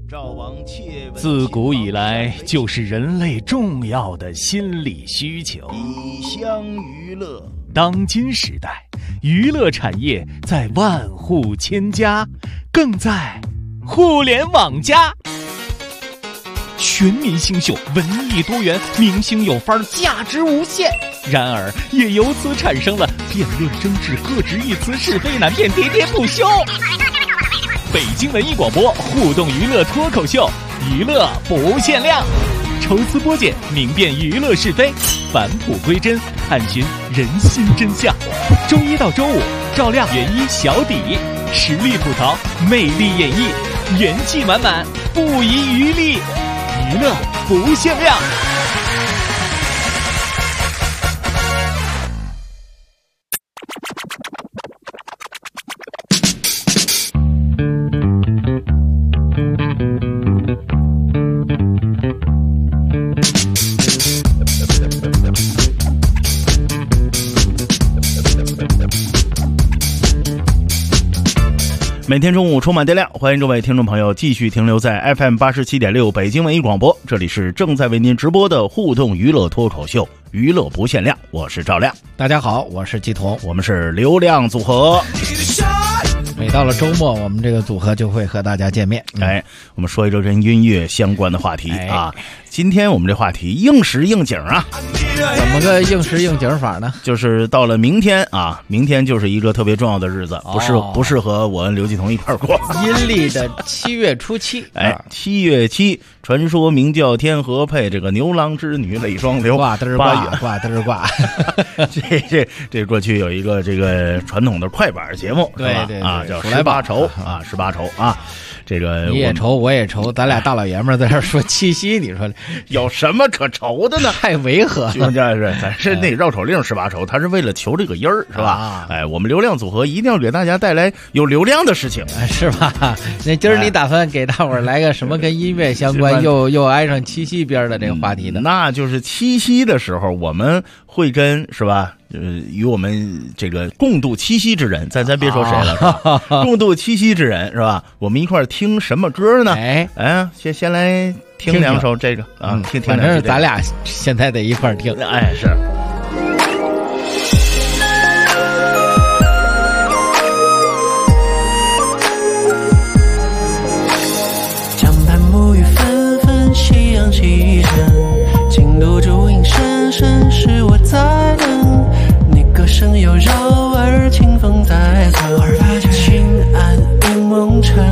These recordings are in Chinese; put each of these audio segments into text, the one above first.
自古以来就是人类重要的心理需求。 以乡娱乐。 当今时代，娱乐产业在万户千家，更在互联网加。全民新秀，文艺多元，明星有范儿，价值无限。然而，也由此产生了辩论争执、各执一词、是非难辨、喋喋不休。北京文艺广播互动娱乐脱口秀，娱乐不限量，抽丝剥茧，明辨娱乐是非，返璞归真，探寻人心真相。周一到周五，照亮原一小底，实力吐槽，魅力演绎，元气满满，不遗余力，娱乐不限量。 每天中午充满电量，欢迎各位听众朋友继续停留在 FM 87.6北京文艺广播，这里是正在为您直播的互动娱乐脱口秀，娱乐不限量，我是赵亮。 大家好，我是季彤， 我们是流量组合。 每到了周末，我们这个组合就会和大家见面。 我们说一个跟音乐相关的话题啊。今天我们这话题应时应景啊。 怎么个应时应景法呢？ 就是到了明天啊，明天就是一个特别重要的日子，不适合我跟刘继彤一块过。 阴历的7月初7， 7月7，传说明教天河配这个牛郎织女泪双流， 挂嘚挂挂嘚挂。 这过去有一个这个传统的快板节目， 对啊，叫18愁啊，18愁啊。这个你也愁，我也愁，咱俩大老爷们儿在这说七夕，你说有什么可愁的呢？ 太违和了。 咱是那绕口令18愁，他是为了求这个音儿，是吧？我们流量组合一定要给大家带来有流量的事情， 是吧？那今儿你打算给大伙儿来个什么跟音乐相关，又挨上七夕边的这个话题呢？ 那就是七夕的时候，我们会跟是吧？与我们这个共度七夕之人，咱别说谁了，共度七夕之人是吧？我们一块儿听什么歌呢？先来听两首这个啊，听反正咱俩现在得一块儿听。 是。 江畔沐雨纷纷，夕阳西沉，京都烛影深深，是我在等。你歌声又柔而清风在侧，轻安于梦尘。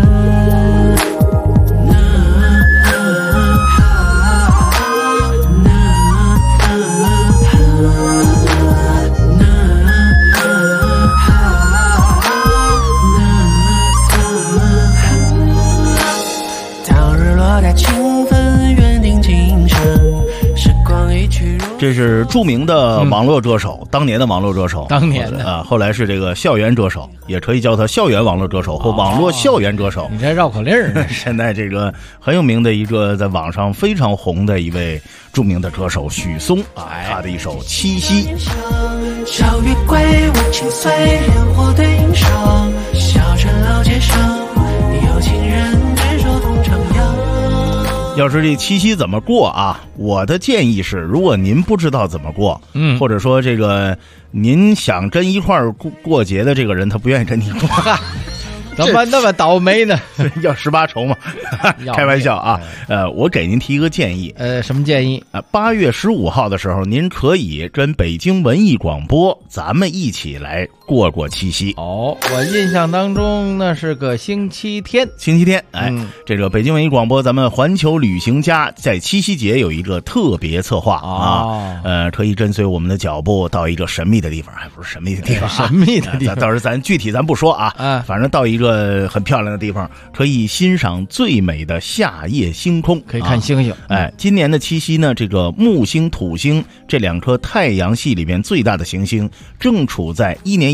这是著名的网络歌手，当年的网络歌手， 当年的后来是这个校园歌手，也可以叫他校园网络歌手或网络校园歌手。 你这绕口令呢？ 现在这个很有名的一个在网上非常红的一位著名的歌手许嵩他的一首《七夕》。 小月归，我轻随烟火对影上，小城老街上有情人执手同徜徉。 要是这七夕怎么过啊？我的建议是，如果您不知道怎么过，或者说这个您想跟一块儿过节的这个人他不愿意跟你过， 怎么那么倒霉呢？ 要18愁嘛？开玩笑啊！我给您提一个建议。 什么建议 ？8月15号的时候，您可以跟北京文艺广播咱们一起来过过七夕。 我印象当中那是个星期天。 这个北京文艺广播咱们环球旅行家在七夕节有一个特别策划可以跟随我们的脚步到一个神秘的地方，还不是神秘的地方， 神秘的地方， 到时候咱具体咱不说啊，反正到一个很漂亮的地方，可以欣赏最美的夏夜星空， 可以看星星。 今年的七夕呢，这个木星、土星这两颗太阳系里边最大的行星正处在1年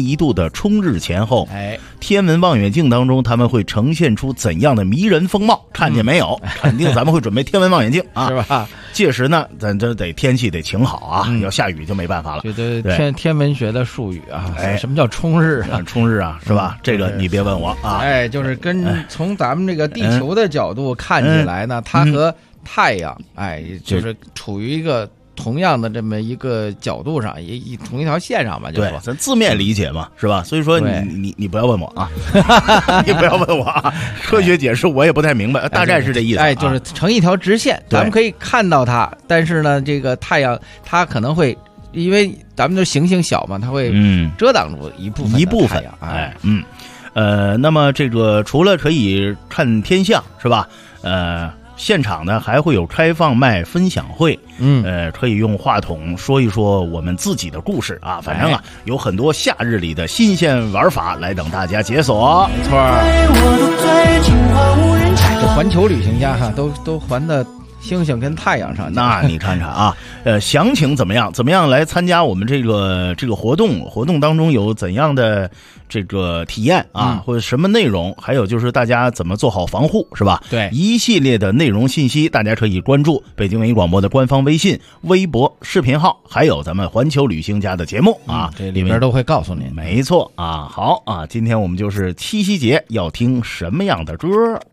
一度的冲日前后， 哎， 天文望远镜当中他们会呈现出怎样的迷人风貌？看见没有？肯定咱们会准备天文望远镜啊， 是吧？ 届时呢，咱这得天气得晴好啊，要下雨就没办法了。 这天文学的术语啊， 哎， 什么叫冲日啊？ 冲日啊，是吧？这个你别问我啊。 哎，就是从咱们这个地球的角度看起来呢，它和太阳，哎，就是处于一个同样的这么一个角度上，同一条线上吧，就说对，咱字面理解嘛，是吧？所以说你不要问我啊，你不要问我啊，科学解释我也不太明白，大概是这意思。 哎，就是成一条直线，咱们可以看到它，但是呢，这个太阳它可能会，因为咱们的行星小嘛，它会遮挡住一部分太阳。哎， 那么这个除了可以看天象，是吧？现场呢还会有开放麦分享会，可以用话筒说一说我们自己的故事啊，反正有很多夏日里的新鲜玩法来等大家解锁。 没错，这环球旅行家哈，都环的星星跟太阳上去。 那你看看啊，详情怎么样？怎么样来参加我们这个活动？活动当中有怎样的这个体验啊，或者什么内容？还有就是大家怎么做好防护，是吧？ 对， 一系列的内容信息，大家可以关注北京文艺广播的官方微信、微博、视频号，还有咱们环球旅行家的节目啊， 这里边都会告诉您。 没错啊，好啊，今天我们就是七夕节要听什么样的歌？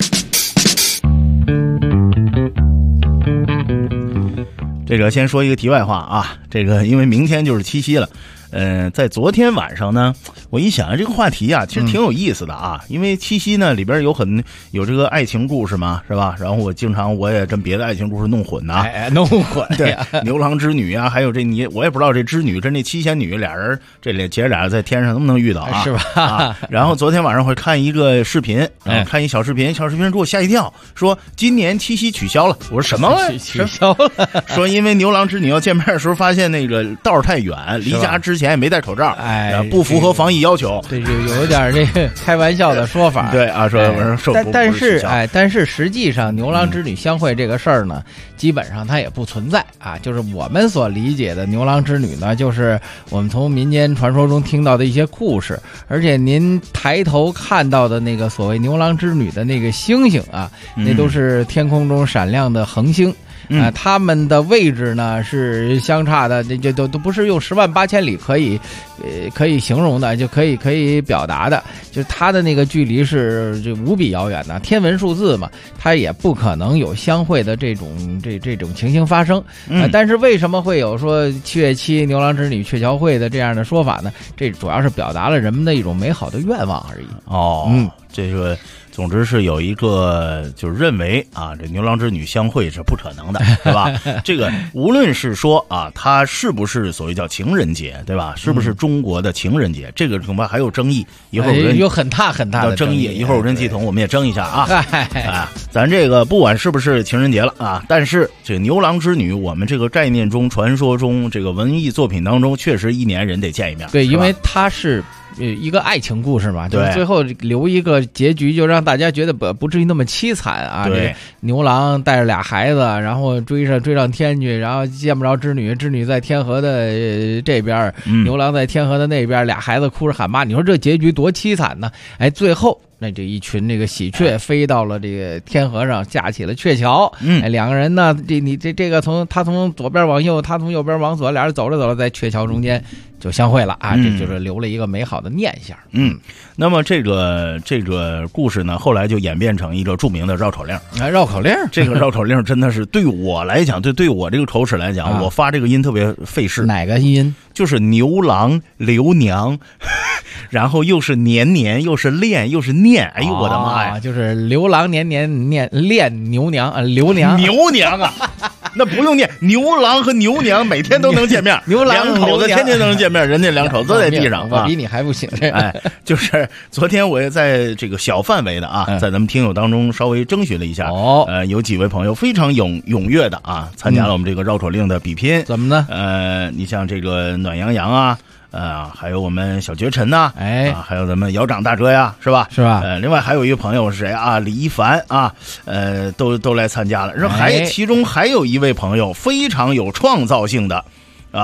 这个先说一个题外话啊，这个因为明天就是七夕了，在昨天晚上呢，我一想这个话题啊，其实挺有意思的啊，因为七夕呢里边有这个爱情故事嘛，是吧？然后我也跟别的爱情故事弄混呐， 弄混对，牛郎织女啊，还有我也不知道这织女跟这七仙女俩人姐俩在天上能不能遇到啊？ 是吧？ 然后昨天晚上会看一个视频，看一小视频给我吓一跳，说今年七夕取消了。我说什么？ 取消了？ 说因为牛郎织女要见面的时候发现那个道太远，离家之前也没戴口罩，不符合防疫要求。 这就有点这个开玩笑的说法。 对啊， 但是实际上牛郎织女相会这个事儿呢，基本上它也不存在啊。就是我们所理解的牛郎织女呢，就是我们从民间传说中听到的一些故事，而且您抬头看到的那个所谓牛郎织女的那个星星啊，那都是天空中闪亮的恒星。他们的位置呢是相差的，这都不是用10万8千里可以形容的，就可以表达的，就是它的那个距离是就无比遥远的，天文数字嘛，它也不可能有相会的这种情形发生。但是为什么会有说7月7牛郎织女鹊桥会的这样的说法呢？这主要是表达了人们的一种美好的愿望而已。 这个总之是有一个就是认为啊，这牛郎织女相会是不可能的，对吧？这个无论是说啊，它是不是所谓叫情人节，对吧？是不是中国的情人节？这个恐怕还有争议。一会儿有很大的争议。一会儿我跟季彤我们也争一下啊。咱这个不管是不是情人节了啊，但是这个牛郎织女，我们这个概念中、传说中，这个文艺作品当中，确实一年人得见一面。 对，因为它是一个爱情故事嘛，就是最后留一个结局，就让大家觉得不至于那么凄惨啊。 对， 牛郎带着俩孩子，然后追上天去，然后见不着织女，织女在天河的这边，牛郎在天河的那边，俩孩子哭着喊妈，你说这结局多凄惨呢？哎，最后那这一群这个喜鹊飞到了这个天河上，架起了鹊桥。两个人呢，这个他从左边往右，他从右边往左，俩人走着在鹊桥中间就相会了啊！这就是留了一个美好的念想。 那么这个故事呢，后来就演变成一个著名的绕口令。 绕口令， 这个绕口令真的是对我来讲，对我这个口齿来讲，我发这个音特别费事。 哪个音？ 就是牛郎刘娘，然后又是年年，又是练，又是念。哎呦我的妈呀！ 就是刘郎年年念练牛娘啊，刘娘牛娘啊。那不用念，牛郎和牛娘每天都能见面， 牛郎两口子天天都能见面，人家两口子都在地上。 我比你还不行。 就是昨天我也在这个小范围的啊，在咱们听友当中稍微征询了一下，有几位朋友非常踊跃的啊，参加了我们这个绕口令的比拼。 怎么呢？ 你像这个暖洋洋啊。还有我们小绝尘呐，还有咱们姚长大哥呀，是吧？另外还有一个朋友是谁啊？李一凡啊，都来参加了。然后其中还有一位朋友非常有创造性的啊，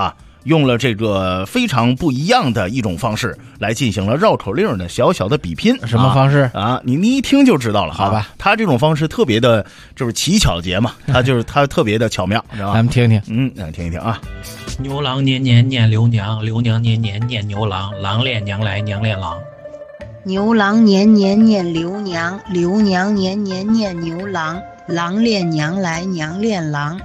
用了这个非常不一样的一种方式来进行了绕口令的小小的比拼。 什么方式啊？你一听就知道了， 好吧？ 他这种方式特别的，就是奇巧节嘛，他特别的巧妙，知道吧？ 咱们听听， 听一听啊。 牛郎年年念刘娘，刘娘年年念牛郎，郎恋娘来娘恋郎。 牛郎年年念刘娘，刘娘年年念牛郎，郎恋娘来娘恋郎。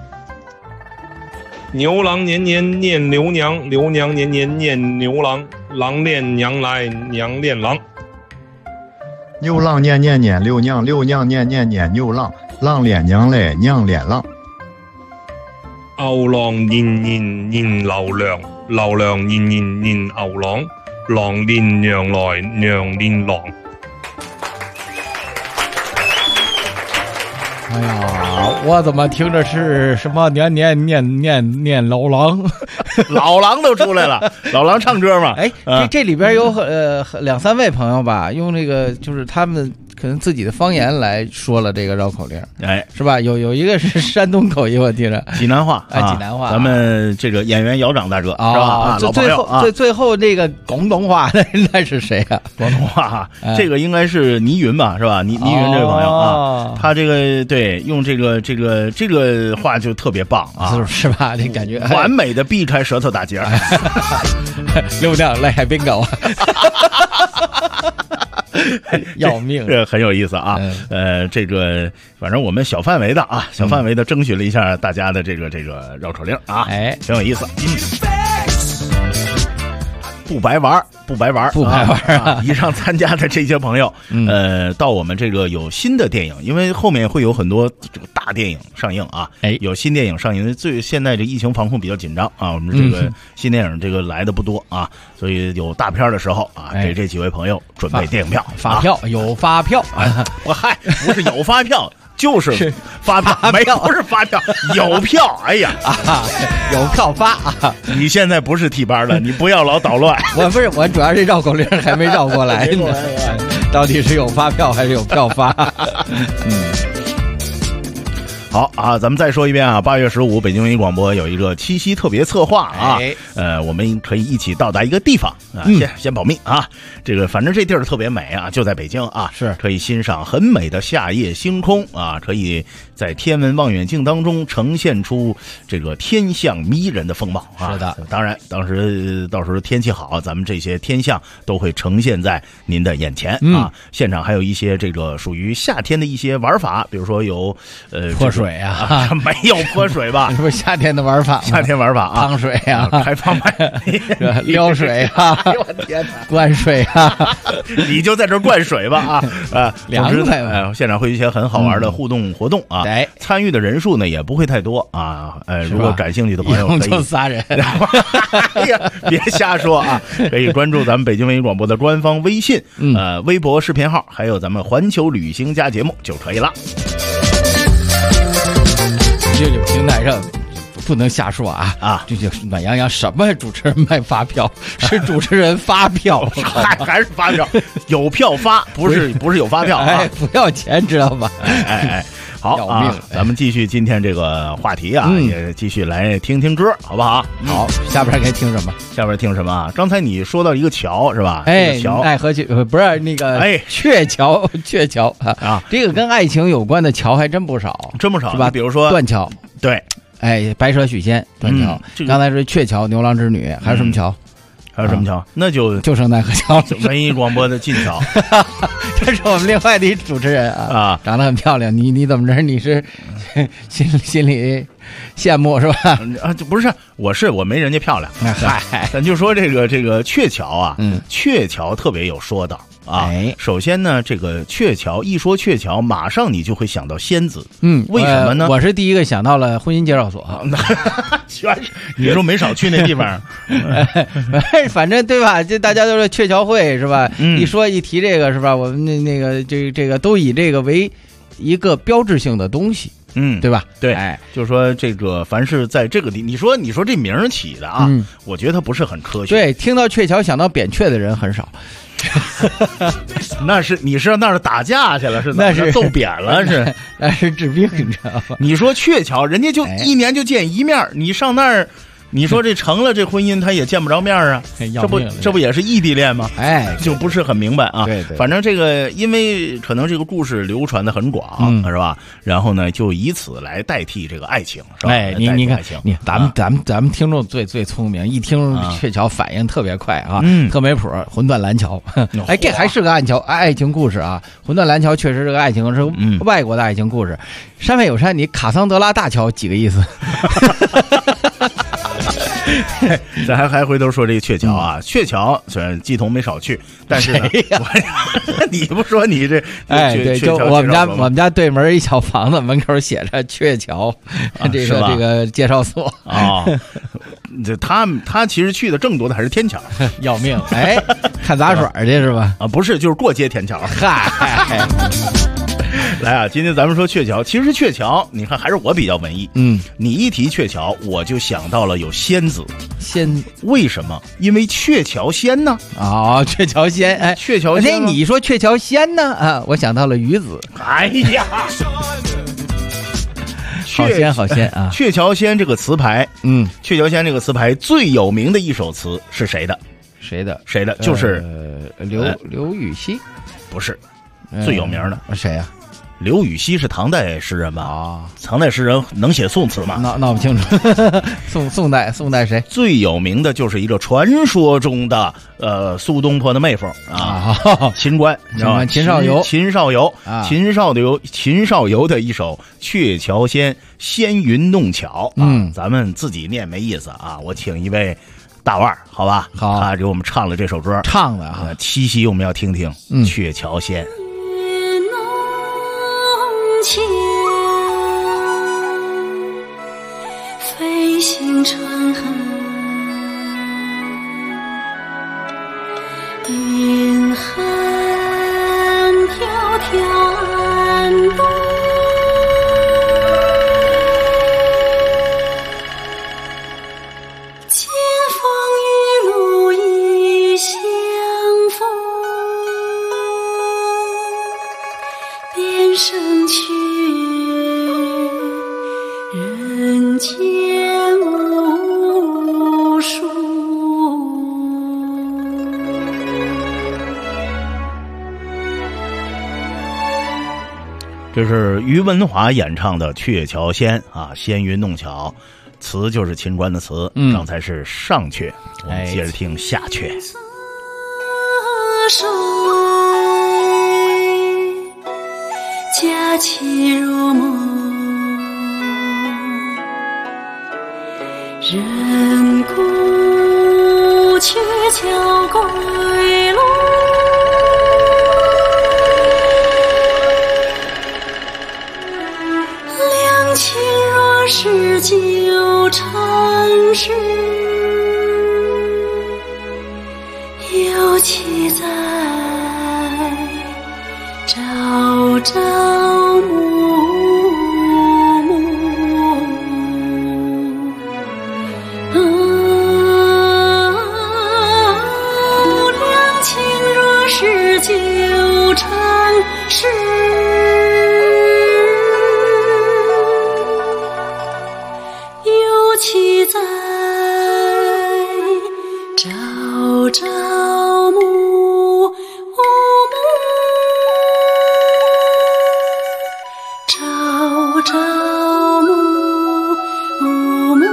牛郎年年念刘娘，刘娘年年念牛郎，郎恋娘来娘恋郎。 牛郎年年念刘娘，刘娘年年念牛郎，郎恋娘来娘恋郎。 牛郎年年念劉娘，劉娘年年念牛郎，郎戀娘來娘戀郎。 哎呀，我怎么听着是什么年年念老狼？ 老狼都出来了，老狼唱歌嘛。 哎，这里边有2-3位朋友吧，用这个就是他们可能自己的方言来说了这个绕口令， 哎， 是吧？有一个是山东口音，我听着济南话， 济南话。 咱们这个演员姚长大哥是吧？老朋友啊。 最后这个广东话那是谁啊？ 广东话，这个应该是倪云吧，是吧？倪云这位朋友啊，他这个对用这个话就特别棒啊， 是吧？这感觉完美的避开舌头打结。 刘娘来海边狗。要命， 这很有意思啊！这个反正我们小范围的征询了一下大家的这个绕口令啊， 哎， 挺有意思。不白玩啊！以上参加的这些朋友，到我们这个有新的电影，因为后面会有很多这个大电影上映啊，有新电影上映。现在这疫情防控比较紧张啊，我们这个新电影这个来的不多啊，所以有大片的时候啊，给这几位朋友准备电影票， 发票有发票， 不是有发票。就是发票，不是发票，有票。哎呀， 有票发啊！ 你现在不是替班了，你不要老捣乱。 我主要是绕口令还没绕过来呢，到底是有发票还是有票发？ 好啊，咱们再说一遍啊！8月15，北京文艺广播有一个七夕特别策划啊，我们可以一起到达一个地方啊，先保密啊。这个反正这地儿特别美啊，就在北京啊， 是可以欣赏很美的夏夜星空啊，可以在天文望远镜当中呈现出这个天象迷人的风貌啊。 是的， 当然，到时候天气好，咱们这些天象都会呈现在您的眼前啊。现场还有一些这个属于夏天的一些玩法，比如说有泼水啊， 没有泼水吧？ 这不是夏天的玩法吗？ 夏天玩法啊， 烫水啊， 开放麦， 撩水啊， 哎呦我天哪， 灌水啊， 你就在这灌水吧啊！ 凉快现场会有一些很好玩的互动活动啊，参与的人数呢也不会太多啊，如果感兴趣的朋友可以就仨人， 哎呀，别瞎说啊，可以关注咱们北京文艺广播的官方微信、微博视频号，还有咱们环球旅行家节目就可以了。 这个平台上不能瞎说啊！这就暖洋洋什么主持人卖发票，是主持人发票， 还是发票，有票发，不是有发票啊， 不要钱知道吧？ 好啊，咱们继续今天这个话题啊，也继续来听听歌，好不好？ 好，下边该听什么？ 下边听什么啊？刚才你说到一个桥是吧？ 桥爱河桥不是那个鹊桥啊，这个跟爱情有关的桥还真不少，是吧？ 比如说断桥， 对， 白蛇许仙断桥，刚才是鹊桥、牛郎织女，还有什么桥？ 还有什么桥？那就剩奈何桥， 文艺广播的进桥。 这是我们另外的一主持人啊，长得很漂亮。你怎么着？你是心里羡慕是吧？ 不是，我没人家漂亮。嗨，咱就说这个鹊桥啊，鹊桥特别有说道啊。首先呢，这个鹊桥一说鹊桥，马上你就会想到仙子。为什么呢？ 我是第一个想到了婚姻介绍所。 全是你说没少去那地方。 反正对吧？这大家都说鹊桥会是吧？一提这个是吧？我们那个这个都以这个为一个标志性的东西。对吧？ 对，就是说这个凡是在这个地，你说这名儿起的啊，我觉得它不是很科学。 对，听到鹊桥想到扁鹊的人很少。 那是打架去了， 那是揍扁了， 那是治病，你知道吗？ 你说鹊桥，人家就一年就见一面，你上那儿你说这成了这婚姻，他也见不着面啊，这不也是异地恋吗？ 哎， 就不是很明白啊。 对， 反正这个因为可能这个故事流传的很广，是吧？然后呢，就以此来代替这个爱情，是吧？ 哎，你看，咱们听众最聪明，一听鹊桥反应特别快啊，特没谱，魂断蓝桥，哎，这还是个爱情故事啊，魂断蓝桥确实是个爱情，是外国的爱情故事。山外有山，你卡桑德拉大桥几个意思？ 咱还回头说这个鹊桥啊，鹊桥虽然季彤没少去，但是呢，你不说你这哎对，就我们家对门一小房子门口写着鹊桥，这个介绍所啊。这他其实去的更多的还是天桥， 要命！哎，看杂耍去是吧？ 啊，不是，就是过街天桥。 嗨。 来啊！今天咱们说鹊桥，其实鹊桥，你看还是我比较文艺。你一提鹊桥，我就想到了有仙子。为什么？因为鹊桥仙呢？ 哦，鹊桥仙，哎， 鹊桥仙。 哎，你说鹊桥仙呢？啊，我想到了鱼子。 哎呀， 好仙啊！ 鹊桥仙这个词牌，鹊桥仙这个词牌最有名的一首词是谁的？谁的？就是刘禹锡， 不是。最有名的谁呀？ 刘禹锡是唐代诗人吧？啊，唐代诗人能写宋词吗？ 闹不清楚。宋代谁？ 最有名的就是一个传说中的苏东坡的妹夫啊，秦观，你知道吗？秦少游的一首《鹊桥仙》，仙云弄巧啊，咱们自己念没意思啊，我请一位大腕儿，好吧？ 好， 他给我们唱了这首歌， 唱的啊， 七夕我们要听听《鹊桥仙》。 桥飞行船航，云汉迢迢岸东，金风玉露一相逢，便胜去人间无数。 这是于文华演唱的《鹊桥仙》啊，仙云弄巧，词就是秦观的词，刚才是上阙，我们接着听下阙。 佳期如梦，人顾鹊桥归路，两情若是久长时，又岂在朝朝暮暮。两情若是久长时，又岂在朝朝暮暮。朝朝暮暮。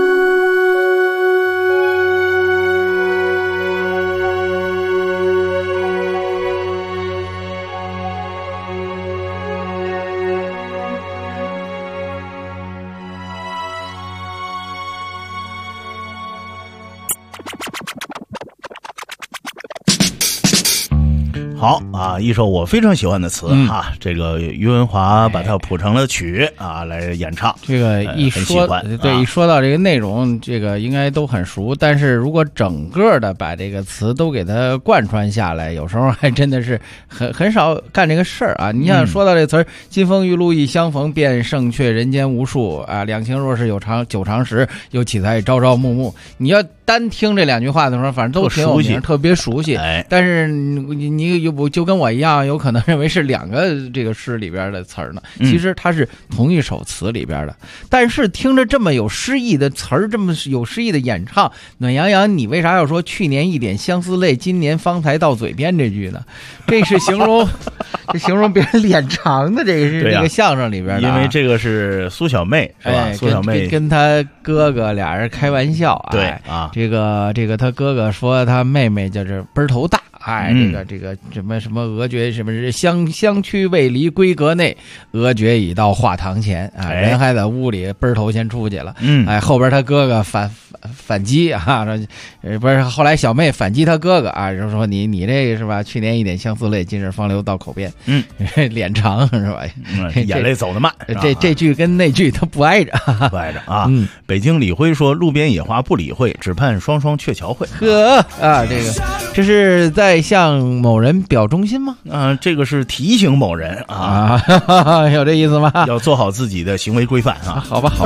好啊，一首我非常喜欢的词啊，这个于文华把它谱成了曲啊，来演唱。 这个一说，对，一说到这个内容，这个应该都很熟。但是如果整个的把这个词都给它贯穿下来，有时候还真的是很少干这个事儿啊。你想说到这词儿，金风玉露一相逢，便胜却人间无数啊。两情若是久长时，又岂在朝朝暮暮。你要单听这2句话的时候，反正都挺有名，特别熟悉。但是你有就跟我一样，有可能认为是2个这个诗里边的词儿呢。其实它是同一首词里边的。但是听着这么有诗意的词儿，这么有诗意的演唱，暖洋洋，你为啥要说去年一点相思泪，今年方才到嘴边这句呢？这是形容这形容别人脸长的，这个是这个相声里边的。 因为这个是苏小妹是吧？苏小妹跟他哥哥俩人开玩笑， 对啊， 这个他哥哥说他妹妹就是奔头大。这个什么俄觉什么是相驱未离归阁内，俄觉已到画堂前啊，人还在屋里，奔头先出去了。后边他哥哥反击啊，不是后来小妹反击他哥哥啊，就说你这个是吧？去年一点相思泪，今日方流到口边。脸长是吧？ 眼泪走得慢。 这句跟那句他不挨着， 不挨着啊。北京李辉说：“路边野花不理会，只盼双双鹊桥会。” 呵啊，这是在向某人表忠心吗？ 这个是提醒某人啊， 有这意思吗？ 要做好自己的行为规范啊。 好吧。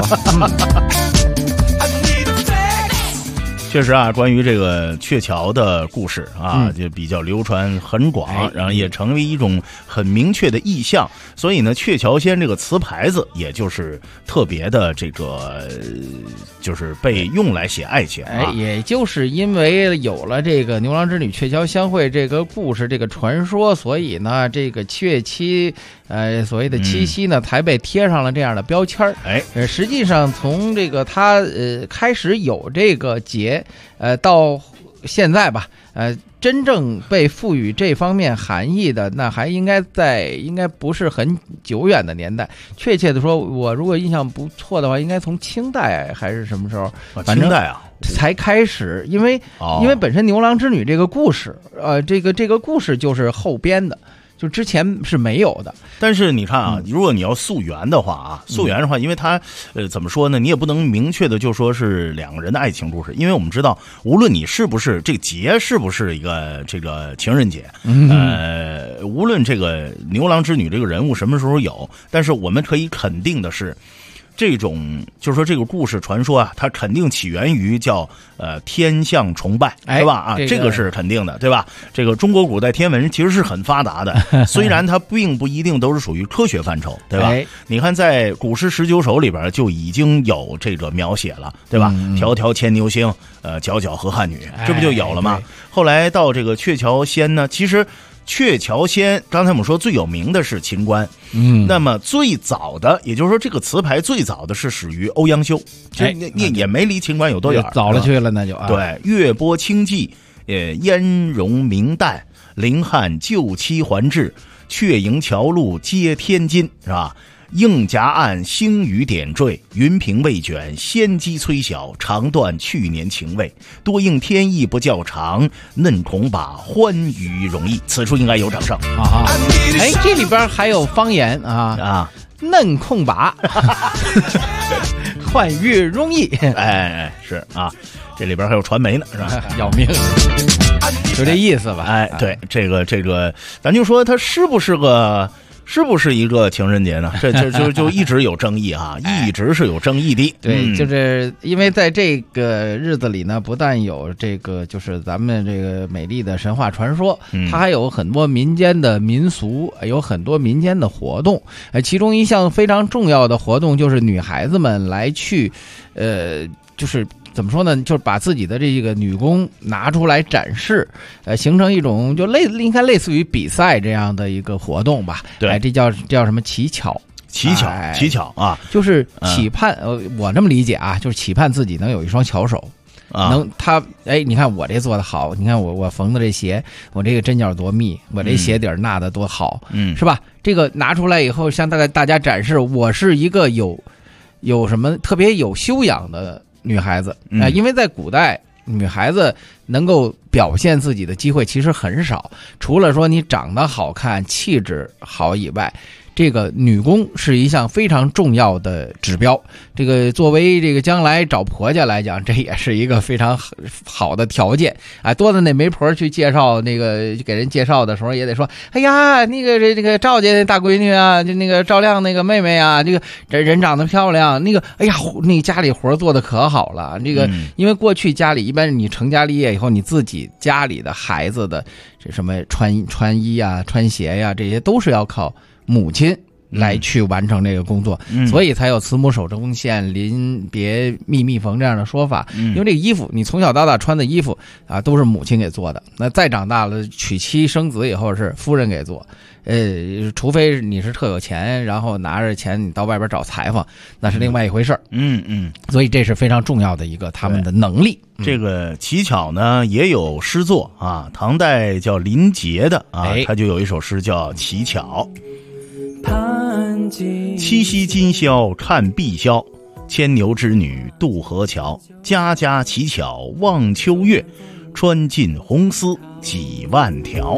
确实啊，关于这个鹊桥的故事啊，就比较流传很广，然后也成为一种很明确的意象。所以呢，鹊桥仙这个词牌子，也就是特别的这个，就是被用来写爱情啊。 也就是因为有了这个牛郎织女鹊桥相会这个故事，这个传说，所以呢，这个鹊期，所谓的七夕呢，才被贴上了这样的标签儿。实际上从这个它开始有这个节。到现在吧，真正被赋予这方面含义的，那还应该不是很久远的年代。确切的说，我如果印象不错的话，应该从清代还是什么时候？ 清代啊， 才开始，因为本身牛郎织女这个故事，这个故事就是后编的。就之前是没有的， 但是你看啊，如果你要溯源的话，因为它怎么说呢？你也不能明确的就说是2个人的爱情故事，因为我们知道，无论你是不是这个节是不是一个这个情人节，无论这个牛郎织女这个人物什么时候有，但是我们可以肯定的是。这种就是说这个故事传说啊，它肯定起源于叫天象崇拜，对吧？这个是肯定的，对吧？这个中国古代天文其实是很发达的，虽然它并不一定都是属于科学范畴，对吧？你看在《古诗19首》里边就已经有这个描写了，对吧？迢迢牵牛星，皎皎河汉女，这不就有了吗？后来到这个鹊桥仙呢，其实。鹊桥仙，刚才我们说最有名的是秦观，那么最早的，也就是说这个词牌最早的是始于欧阳修，也没离秦观有多远， 早了去了那就对，月波清寂，烟容明淡，凌汉旧期还至，鹊营桥路接天津，是吧？映夹岸，星雨点缀，云屏未卷，仙机催晓，长断去年情味。多应天意不较长，嫩孔把欢愉容易。此处应该有掌声啊！这里边还有方言啊，嫩空把，欢愉容易。 是啊，这里边还有传媒呢，是吧？ 要命，就这意思吧？ 对，这个，咱就说它是不是一个情人节呢？这就一直有争议啊，一直是有争议的。 对，就是因为在这个日子里呢，不但有这个就是咱们这个美丽的神话传说，它还有很多民间的民俗，有很多民间的活动。其中一项非常重要的活动就是女孩子们来去，就是怎么说呢？就是把自己的这个女工拿出来展示，形成一种就应该类似于比赛这样的一个活动吧。 对， 这叫什么乞巧啊， 就是期盼。我这么理解啊，就是期盼自己能有一双巧手。你看我这做的好，你看我缝的这鞋，我这个针脚多密，我这鞋底纳的多好，是吧？这个拿出来以后，向大家展示，我是一个有什么特别有修养的女孩子因为在古代，女孩子能够表现自己的机会其实很少，除了说你长得好看、气质好以外， 这个女工是一项非常重要的指标。这个作为这个将来找婆家来讲，这也是一个非常好的条件啊。多的那媒婆去介绍那个给人介绍的时候，也得说，哎呀，那个赵家那大闺女啊，就那个赵亮那个妹妹啊，这个人长得漂亮，那个哎呀，那个家里活做的可好了。这个因为过去家里一般你成家立业以后，你自己家里的孩子的这什么穿衣啊、穿鞋呀，这些都是要靠母亲来去完成这个工作，所以才有慈母手中线，临别密密缝这样的说法。因为这个衣服，你从小到大穿的衣服啊，都是母亲给做的。那再长大了，娶妻生子以后是夫人给做。除非你是特有钱，然后拿着钱你到外边找裁缝，那是另外一回事儿。所以这是非常重要的一个他们的能力。 这个乞巧呢也有诗作啊，唐代叫林杰的啊，他就有一首诗叫《乞巧》。七夕今宵看碧霄，牵牛织女渡河桥。家家乞巧望秋月，穿尽红丝几万条。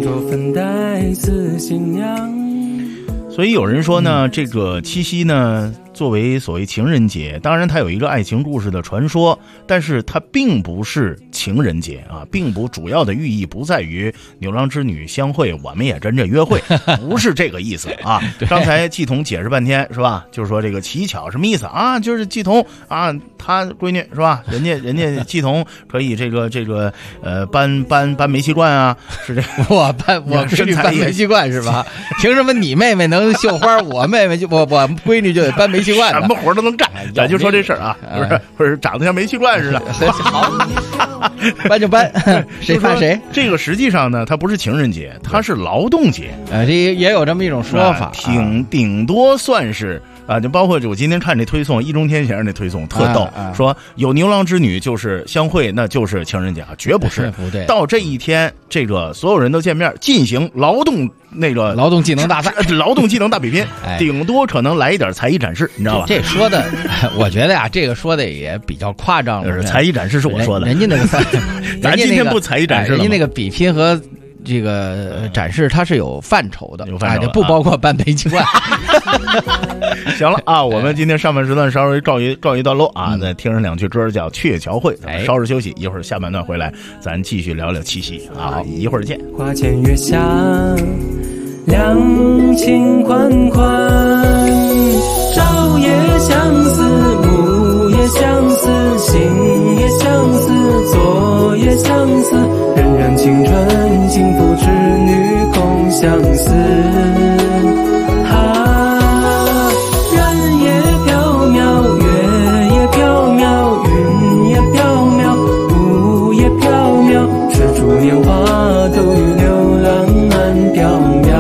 所以有人说呢，这个七夕呢作为所谓情人节，当然它有一个爱情故事的传说，但是它并不是情人节啊，并不主要的寓意不在于牛郎织女相会，我们也跟着约会，不是这个意思啊。刚才季彤解释半天是吧？就是说这个乞巧什么意思啊？就是季彤啊，他闺女是吧？人家季彤可以这个搬煤气罐啊，是这我闺女搬煤气罐是吧？凭什么你妹妹能绣花，我妹妹就我闺女就得搬煤气罐？ 什么活都能干，咱就说这事儿啊，不是或者长得像煤气罐似的。 好，搬就搬，谁怕谁？ 这个实际上呢，它不是情人节，它是劳动节。 这也有这么一种说法， 顶多算是。啊，就包括我今天看这推送，易中天先生那推送特逗，说有牛郎织女就是相会，那就是情人节啊，绝不是。 不对， 到这一天，这个所有人都见面，进行劳动技能大赛、 劳动技能大比拼，顶多可能来一点才艺展示，你知道吧？ 这说的，我觉得呀，这个说的也比较夸张了。 才艺展示是我说的， 人家那个咱今天不才艺展示了， 人家那个比拼和这个展示它是有范畴的，就不包括搬煤气罐。 行了啊，我们今天上半时段稍微告一段落啊，再听上两句歌叫《鹊桥会》，稍事休息，一会儿下半段回来，咱继续聊聊七夕啊，一会儿见。 花前月下，两情款款，朝也相思，暮也相思，心也相思，坐也相思，荏苒青春，幸福织女共相思。人也缥缈，月也缥缈，云也缥缈，雾也缥缈，赤足年华都与流浪满缥缈。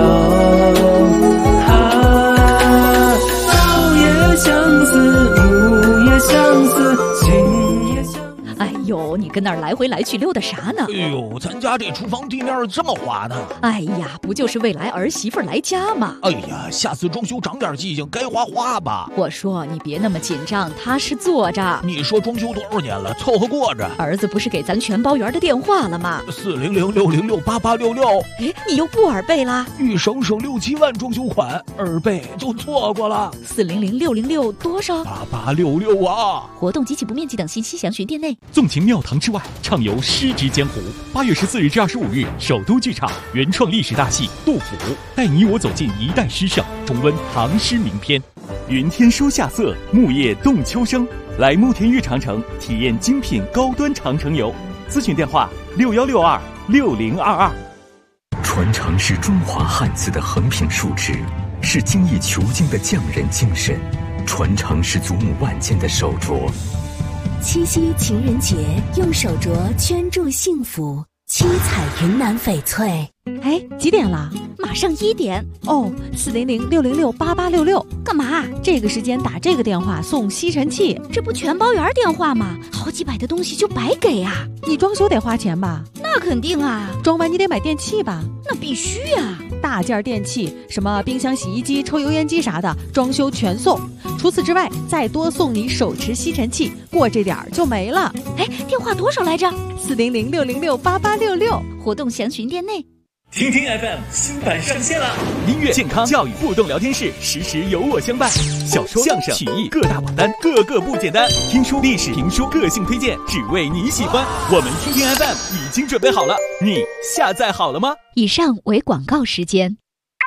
朝也相思，暮也相思，心也相思。 哎呦，你跟那儿来回来去溜达啥呢？ 哎呦，咱家这厨房地面这么滑呢。 哎呀，不就是未来儿媳妇来家吗？ 哎呀，下次装修长点记性，该花花吧。 我说你别那么紧张，他是坐着。 你说装修多少年了，凑合过着。 儿子不是给咱全包圆的电话了吗 ？400-606-8866。 哎，你又不耳背啦？ 欲省6、7万装修款，耳背就错过了。 400-606多少 ？8866啊！ 活动及其不面积等信息详询店内。 纵情庙堂之外，畅游诗之江湖。8月14日至25日，首都剧场原创历史大戏《杜甫》，带你我走进一代诗圣，重温唐诗名篇。云天书夏色，木叶动秋声。来慕田峪长城，体验精品高端长城游。咨询电话6162-6022。 传承是中华汉字的横平竖直，是精益求精的匠人精神，传承是祖母万件的手镯。 七夕情人节，用手镯圈住幸福，七彩云南翡翠。 哎，几点了？马上1点。哦，400-606-8866。干嘛？这个时间打这个电话送吸尘器，这不全包圆电话吗？好几百的东西就白给啊！ 你装修得花钱吧？ 那肯定啊。 装完你得买电器吧？ 那必须啊。 大件电器，什么冰箱、洗衣机、抽油烟机啥的，装修全送。除此之外，再多送你手持吸尘器，过这点儿就没了。 哎，电话多少来着？ 400-606-8866。 活动详询店内。 听听 FM 新版上线了，音乐、健康、教育、互动聊天室，时时有我相伴。小说、相声、曲艺各大榜单，个个不简单。听书、历史、评书、个性推荐，只为你喜欢。我们听听 FM 已经准备好了，你下载好了吗？ 以上为广告时间。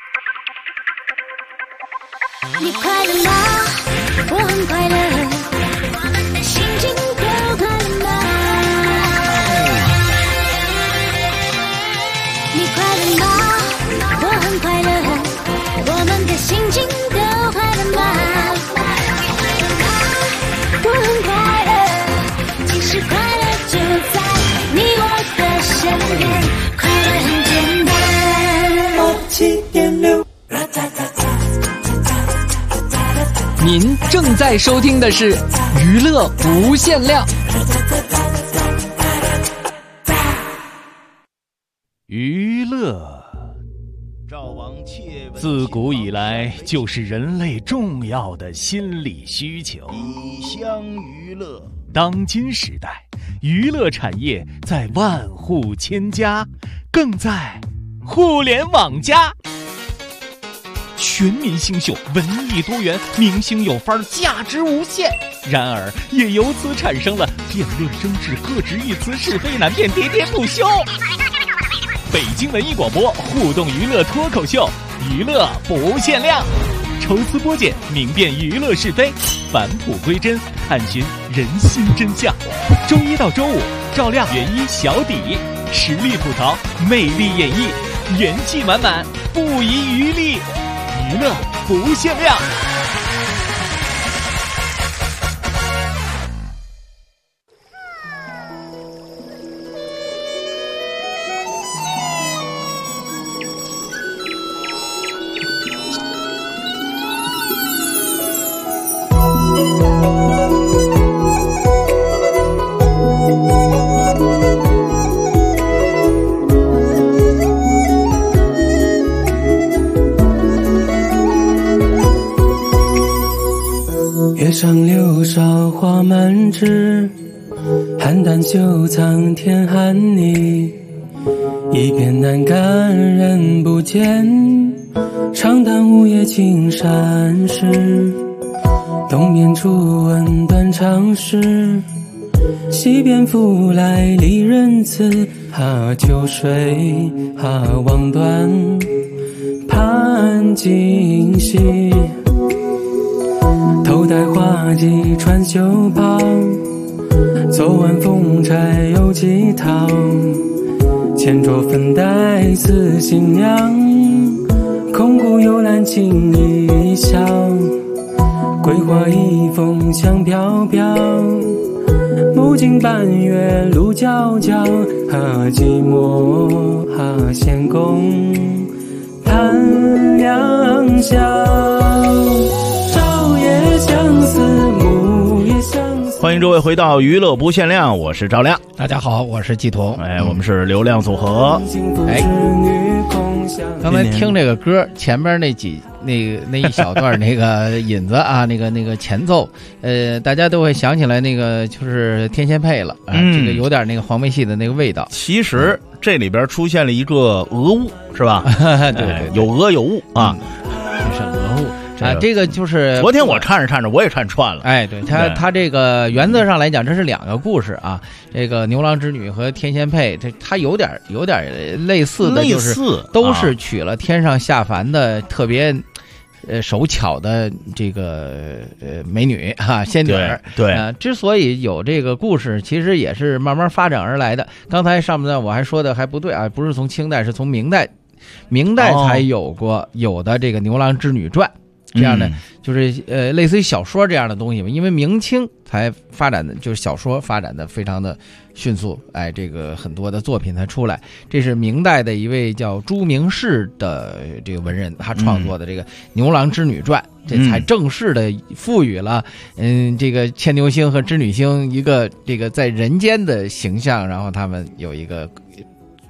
你快乐吗？我很快乐，心情都快乐吗？你快乐吗？我很快乐，我们的心情都快乐吗？我很快乐，其实快乐就在你我的身边，快乐很简单。7.6 您正在收听的是娱乐无限量。 娱乐自古以来就是人类重要的心理需求。 以香娱乐， 当今时代，娱乐产业在万户千家，更在互联网加。全民星秀，文艺多元，明星有范儿，价值无限。然而，也由此产生了辩论争执、各执一词、是非难辨、喋喋不休。北京文艺广播互动娱乐脱口秀，娱乐不限量，抽丝剥茧，明辨娱乐是非，返璞归真，探寻人心真相。周一到周五，照亮原一小底，实力吐槽，魅力演绎，元气满满，不遗余力。娱乐不限量。 月上柳梢花满枝，邯郸秀藏天寒泥。一边难感人不见，长叹午夜青山湿。东边初闻断肠事，西边复来离人词。秋水望断盼今夕。头戴花髻穿袖袍，走完风柴又几套。前桌粉黛似新娘，空谷幽兰轻一笑。桂花一风香飘飘，木槿半月露皎皎。寂寞闲共叹两宵。 欢迎诸位回到娱乐不限量，我是赵亮。 大家好，我是季彤。 我们是流量组合。 刚才听这个歌前边那一小段那个引子啊，那个前奏，大家都会想起来那个就是天仙配了啊，这个有点那个黄梅戏的那个味道。 其实这里边出现了一个讹误，是吧？ 对， 有讹有误啊， 这是讹误。这个就是昨天我看着我也看串了。 对他这个原则上来讲，这是两个故事啊。这个牛郎织女和天仙配，它有点类似的，就是都是取了天上下凡的特别手巧的这个美女仙女。 对， 之所以有这个故事，其实也是慢慢发展而来的。刚才上半段我还说的还不对啊，不是从清代，是从明代才有的这个牛郎织女传。这样的就是类似于小说这样的东西嘛，因为明清才发展的，就是小说发展的非常的迅速，这个很多的作品才出来。这是明代的一位叫朱明士的这个文人，他创作的这个《牛郎织女传》，这才正式的赋予了这个牵牛星和织女星一个这个在人间的形象，然后他们有一个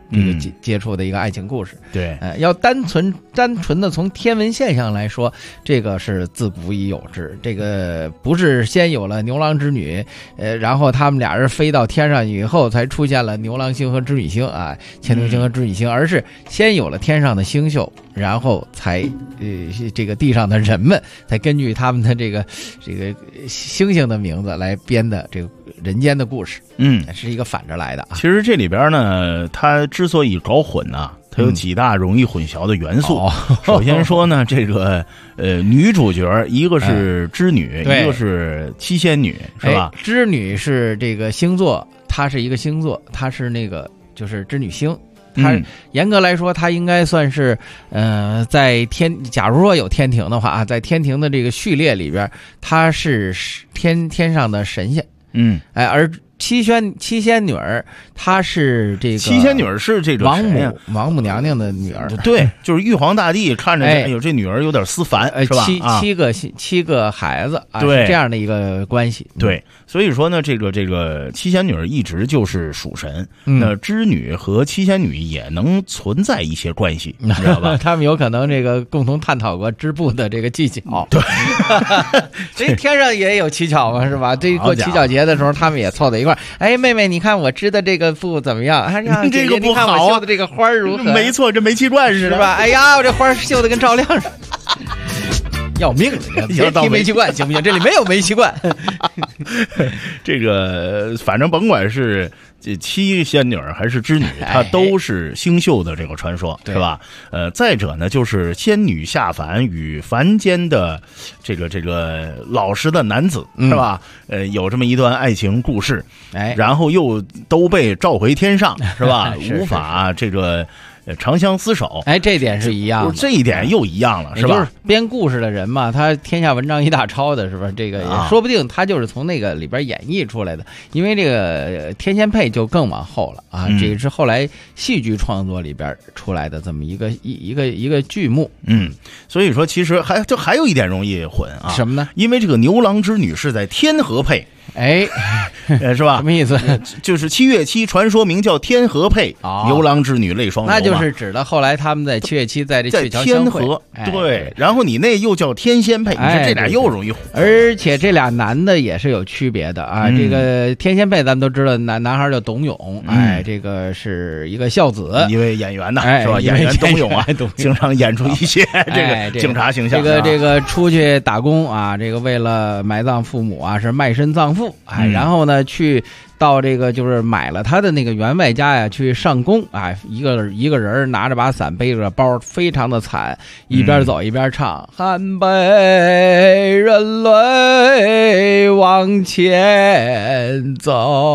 这个接触的一个爱情故事。 对， 要单纯的从天文现象来说，这个是自古已有之。这个不是先有了牛郎织女，然后他们俩人飞到天上以后才出现了牛郎星和织女星啊，牵牛星和织女星，而是先有了天上的星宿，然后才这个地上的人们才根据他们的这个星星的名字来编的这个人间的故事。是一个反着来的啊。 其实这里边呢，它之所以搞混呢，它有几大容易混淆的元素。首先说呢，这个女主角一个是织女，一个是七仙女，是吧？ 织女是这个星座，她是一个星座，她是那个就是织女星。它严格来说，它应该算是，在假如说有天庭的话啊，在天庭的这个序列里边，它是天上的神仙。而七仙女儿，她是这个七仙女儿是这个王母娘娘的女儿， 对，就是玉皇大帝看着哎呦这女儿有点思烦，是吧？ 七个孩子啊， 对， 是这样的一个关系。 对，所以说呢，这个七仙女儿一直就是属神，那织女和七仙女也能存在一些关系，你知道吧？ 他们有可能这个共同探讨过织布的这个技巧。对，这天上也有乞巧嘛，是吧？这过乞巧节的时候，他们也凑在一块儿。哎，妹妹，你看我织的这个布怎么样？哎呀， 这个不好， 你看我绣的这个花如何？ 没错，这煤气罐似的， 是吧？哎呀，我这花绣的跟照亮似的。要命了！别提煤气罐行不行？这里没有煤气罐。 这个反正甭管是这七仙女还是织女，它都是星宿的这个传说，是吧？再者呢，就是仙女下凡与凡间的这个老实的男子，是吧？有这么一段爱情故事，然后又都被召回天上，是吧？无法这个。长相厮守， 这点是一样的， 这一点又一样了，是吧？ 就是编故事的人嘛，他天下文章一大抄的，是吧？这个也说不定他就是从那个里边演绎出来的，因为这个天仙配就更往后了啊，这个是后来戏剧创作里边出来的这么一个剧目。 所以说其实还有一点容易混啊， 什么呢？ 因为这个牛郎织女是在天河配。是吧？ 什么意思？ 就是七月七传说名叫天河配，牛郎织女泪双流， 那就是指的后来他们在七月七在这鹊桥相会。 天河，对，然后你那又叫天仙配，你说这俩又容易混。 而且这俩男的也是有区别的啊。这个天仙配咱们都知道，男孩叫董永，这个是一个孝子， 一位演员呢，是吧？演员董永啊，经常演出一些这个警察形象。 这个出去打工啊，这个为了埋葬父母啊，是卖身葬父。然后呢，去到这个就是买了他的那个员外家呀，去上工啊，一个人拿着把伞，背着包，非常的惨，一边走一边唱：寒北人类往前走。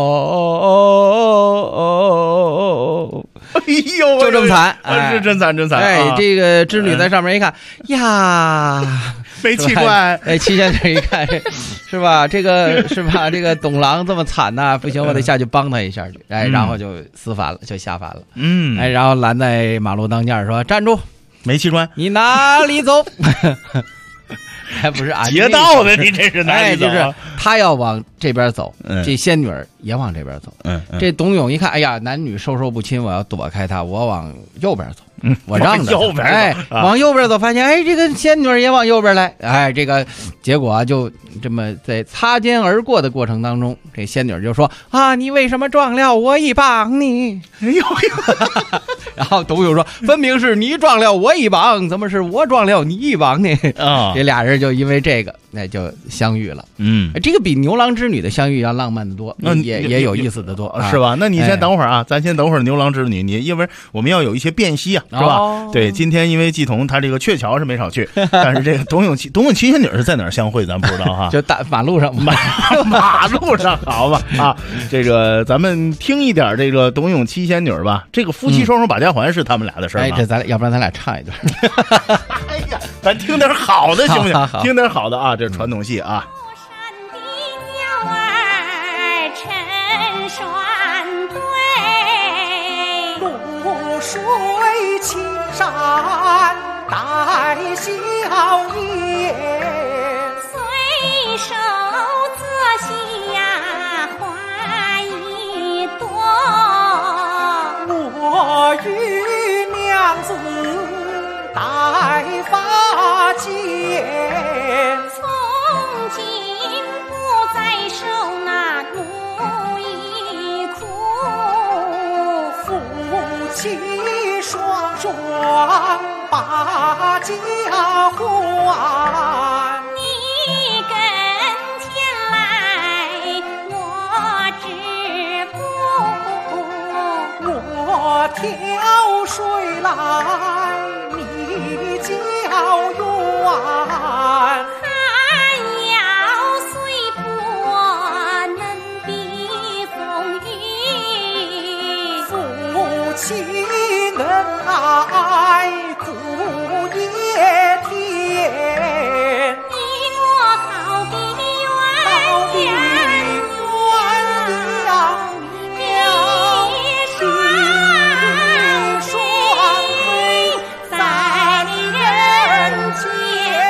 哎呦， 就这么惨， 是真惨真惨。 这个织女在上面一看呀。 煤气罐， 七仙女一看，是吧？这个是吧？这个董郎这么惨呐，不行，我得下去帮他一下去。然后就思凡了，就下凡了。然后拦在马路当间说：“站住， 煤气罐， 你哪里走？”还不是啊， 劫道的，你这是哪里走？ 就是他要往这边走，这仙女也往这边走。这董永一看，哎呀，男女授受不亲，我要躲开他，我往右边走。我让着，往右边走，发现这个仙女也往右边来，这个结果就这么在擦肩而过的过程当中，这仙女就说啊，你为什么撞了我一棒呢？然后董永说，分明是你撞了我一棒，怎么是我撞了你一棒呢？这俩人就因为这个，那就相遇了。这个比牛郎织女的相遇要浪漫的多，也有意思的多， 是吧？那你先等会儿啊，咱先等会儿牛郎织女，你因为我们要有一些辨析啊。是吧？对，今天因为季彤他这个鹊桥是没少去，但是这个董永七仙女是在哪儿相会，咱不知道哈。 就马路上， 马路上，好吧啊。这个咱们听一点这个董永七仙女吧。这个夫妻双双把家还是他们俩的事儿。 这要不然咱俩唱一段。 哎呀，咱听点好的行不行？听点好的啊，这是传统戏啊。 山带笑颜， 随手择西呀花一朵， 我把家还。 你跟前来，我只顾我挑水来，你叫远。 要随波能避风雨， 夫妻能爱苦也甜。 你我好比鸳鸯双飞在人间。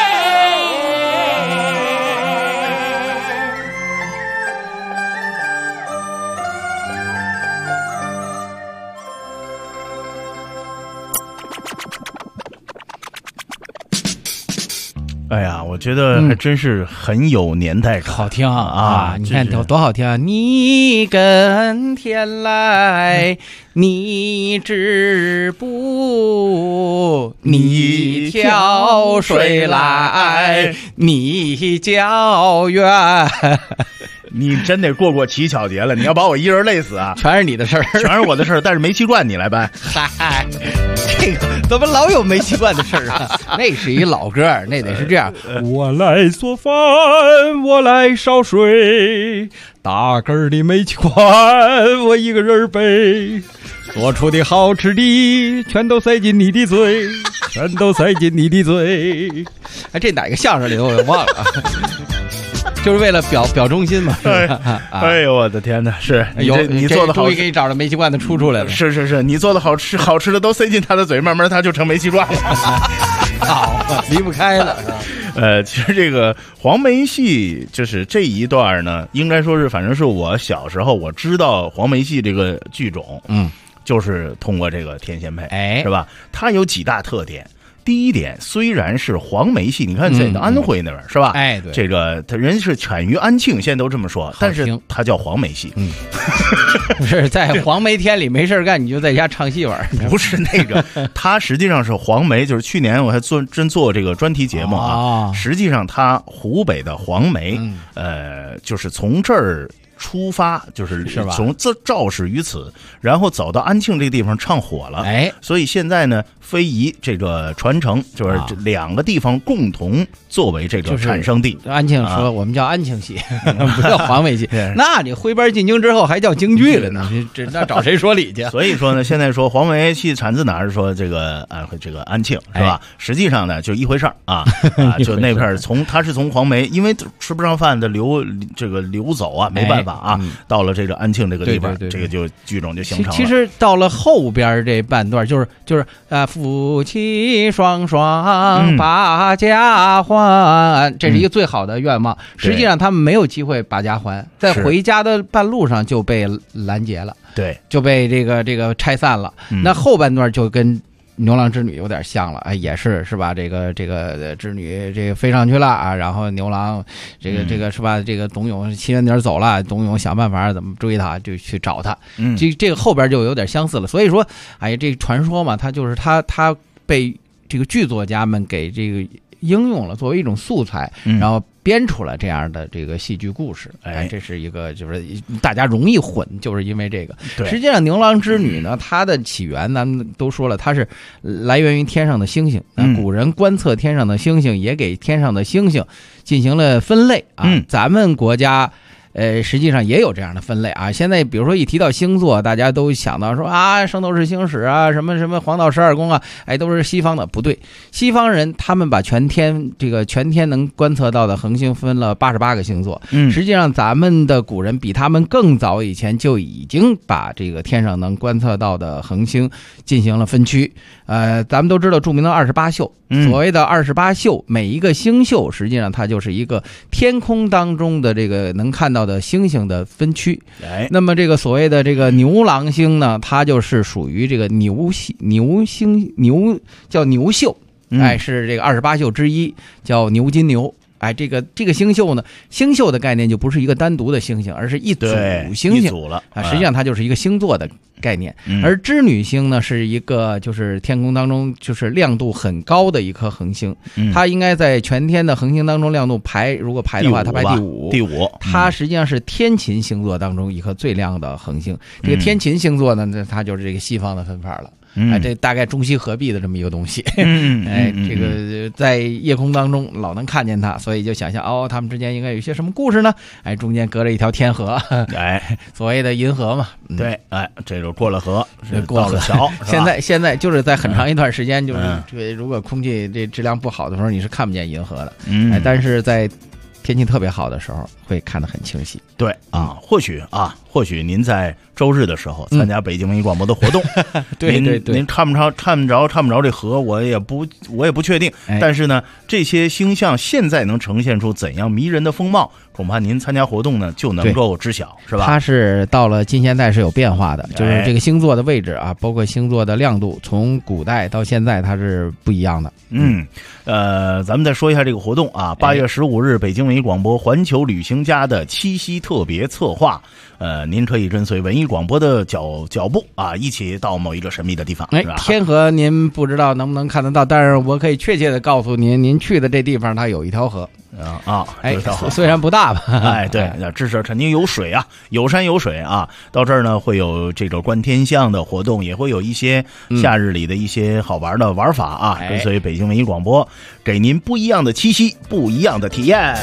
哎呀，我觉得还真是很有年代感， 好听啊！ 你看多好听啊！你跟天来，你止步；你挑水来，你叫远。 你真得过乞巧节了，你要把我一人累死啊！ 全是你的事儿， 全是我的事儿，但是煤气罐你来搬。 嗨，这个怎么老有煤气罐的事儿啊？那是一老歌，那得是这样：我来做饭，我来烧水，大个儿的煤气罐我一个人背，做出的好吃的全都塞进你的嘴，全都塞进你的嘴。哎，这哪个相声里头我也忘了。就是为了表忠心嘛，是吧？ 哎呦，我的天哪！是你做的好， 终于给你找着煤气罐的出来了。 是，你做的好吃的都塞进他的嘴，慢慢他就成煤气罐了。 好，离不开了。 其实这个黄梅戏就是这一段呢，应该说是，反正是我小时候我知道黄梅戏这个剧种，就是通过这个天仙配，是吧？它有几大特点。第一点，虽然是黄梅戏，你看在安徽那边是吧？ 哎，对， 这个他人是产于安庆，现在都这么说，但是它叫黄梅戏。 是在黄梅天里没事干，你就在家唱戏玩。 不是那个，它实际上是黄梅，就是去年我还做这个专题节目啊。实际上，它湖北的黄梅，就是从这儿出发，就是从肇始于此，然后走到安庆这个地方唱火了。哎，所以现在呢，非遗这个传承，就是这两个地方共同作为这个产生地。 安庆说我们叫安庆戏，不叫黄梅戏。那你徽班进京之后还叫京剧了呢？那找谁说理去？ 所以说呢，现在说黄梅戏产自哪儿？说这个安庆是吧？实际上呢，就一回事儿啊。就那片他是从黄梅，因为吃不上饭的流走啊，没办法。到了这个安庆这个地方，这个就剧种就形成了。 其实到了后边这半段，就是夫妻双双把家还，这是一个最好的愿望。实际上他们没有机会把家还，在回家的半路上就被拦截了， 对， 就被这个拆散了。那后半段就跟牛郎织女有点像了，哎，也是吧？这个织女这个飞上去了啊，然后牛郎这个是吧？这个董永七元底走了，董永想办法怎么追他，就去找他。这个后边就有点相似了。所以说，哎，这个传说嘛，他就是他被这个剧作家们给这个应用了，作为一种素材，然后编出了这样的这个戏剧故事。哎，这是一个就是大家容易混，就是因为这个。实际上牛郎织女呢，它的起源咱们都说了，它是来源于天上的星星。古人观测天上的星星，也给天上的星星进行了分类啊。咱们国家实际上也有这样的分类啊。现在比如说一提到星座，大家都想到说啊，圣斗士星矢啊，什么黄道十二宫啊，哎，都是西方的。不对，西方人他们把全天能观测到的恒星分了88个星座。实际上咱们的古人比他们更早以前就已经把这个天上能观测到的恒星进行了分区。咱们都知道著名的28宿，所谓的28宿，每一个星宿实际上它就是一个天空当中的这个能看到的星星的分区。那么这个所谓的这个牛郎星呢，它就是属于这个牛叫牛宿，哎，是这个28宿之一，叫牛金牛。 哎，这个星宿呢，星宿的概念就不是一个单独的星星，而是一组星星， 一组了啊，实际上它就是一个星座的概念。而织女星呢，是一个就是天空当中就是亮度很高的一颗恒星，它应该在全天的恒星当中亮度如果排的话，它排第五。它实际上是天琴星座当中一颗最亮的恒星。这个天琴星座呢，它就是这个西方的分法了。这大概中西合璧的这么一个东西。这个在夜空当中老能看见它，所以就想象他们之间应该有一些什么故事呢？中间隔着一条天河，所谓的银河嘛。 对，这就过了河， 过了桥。 现在就是在很长一段时间，就是这个如果空气这质量不好的时候，你是看不见银河的。但是在天气特别好的时候，会看得很清晰。 对或许您在周日的时候参加北京文艺广播的活动， 对， 您看不着这河，我也不确定。但是呢，这些星象现在能呈现出怎样迷人的风貌，恐怕您参加活动呢就能够知晓，是吧？ 它是到了近现代是有变化的，就是这个星座的位置啊，包括星座的亮度，从古代到现在它是不一样的。 咱们再说一下这个活动啊，8月15日，北京文艺广播环球旅行家的七夕特别策划。您可以跟随文艺广播的脚步啊，一起到某一个神秘的地方。 天河您不知道能不能看得到，但是我可以确切的告诉您，您去的这地方它有一条河。虽然不大吧， 对，至少肯定有水啊，有山有水啊。到这儿呢，会有这个观天象的活动，也会有一些夏日里的一些好玩的玩法啊。跟随北京文艺广播，给您不一样的七夕，不一样的体验。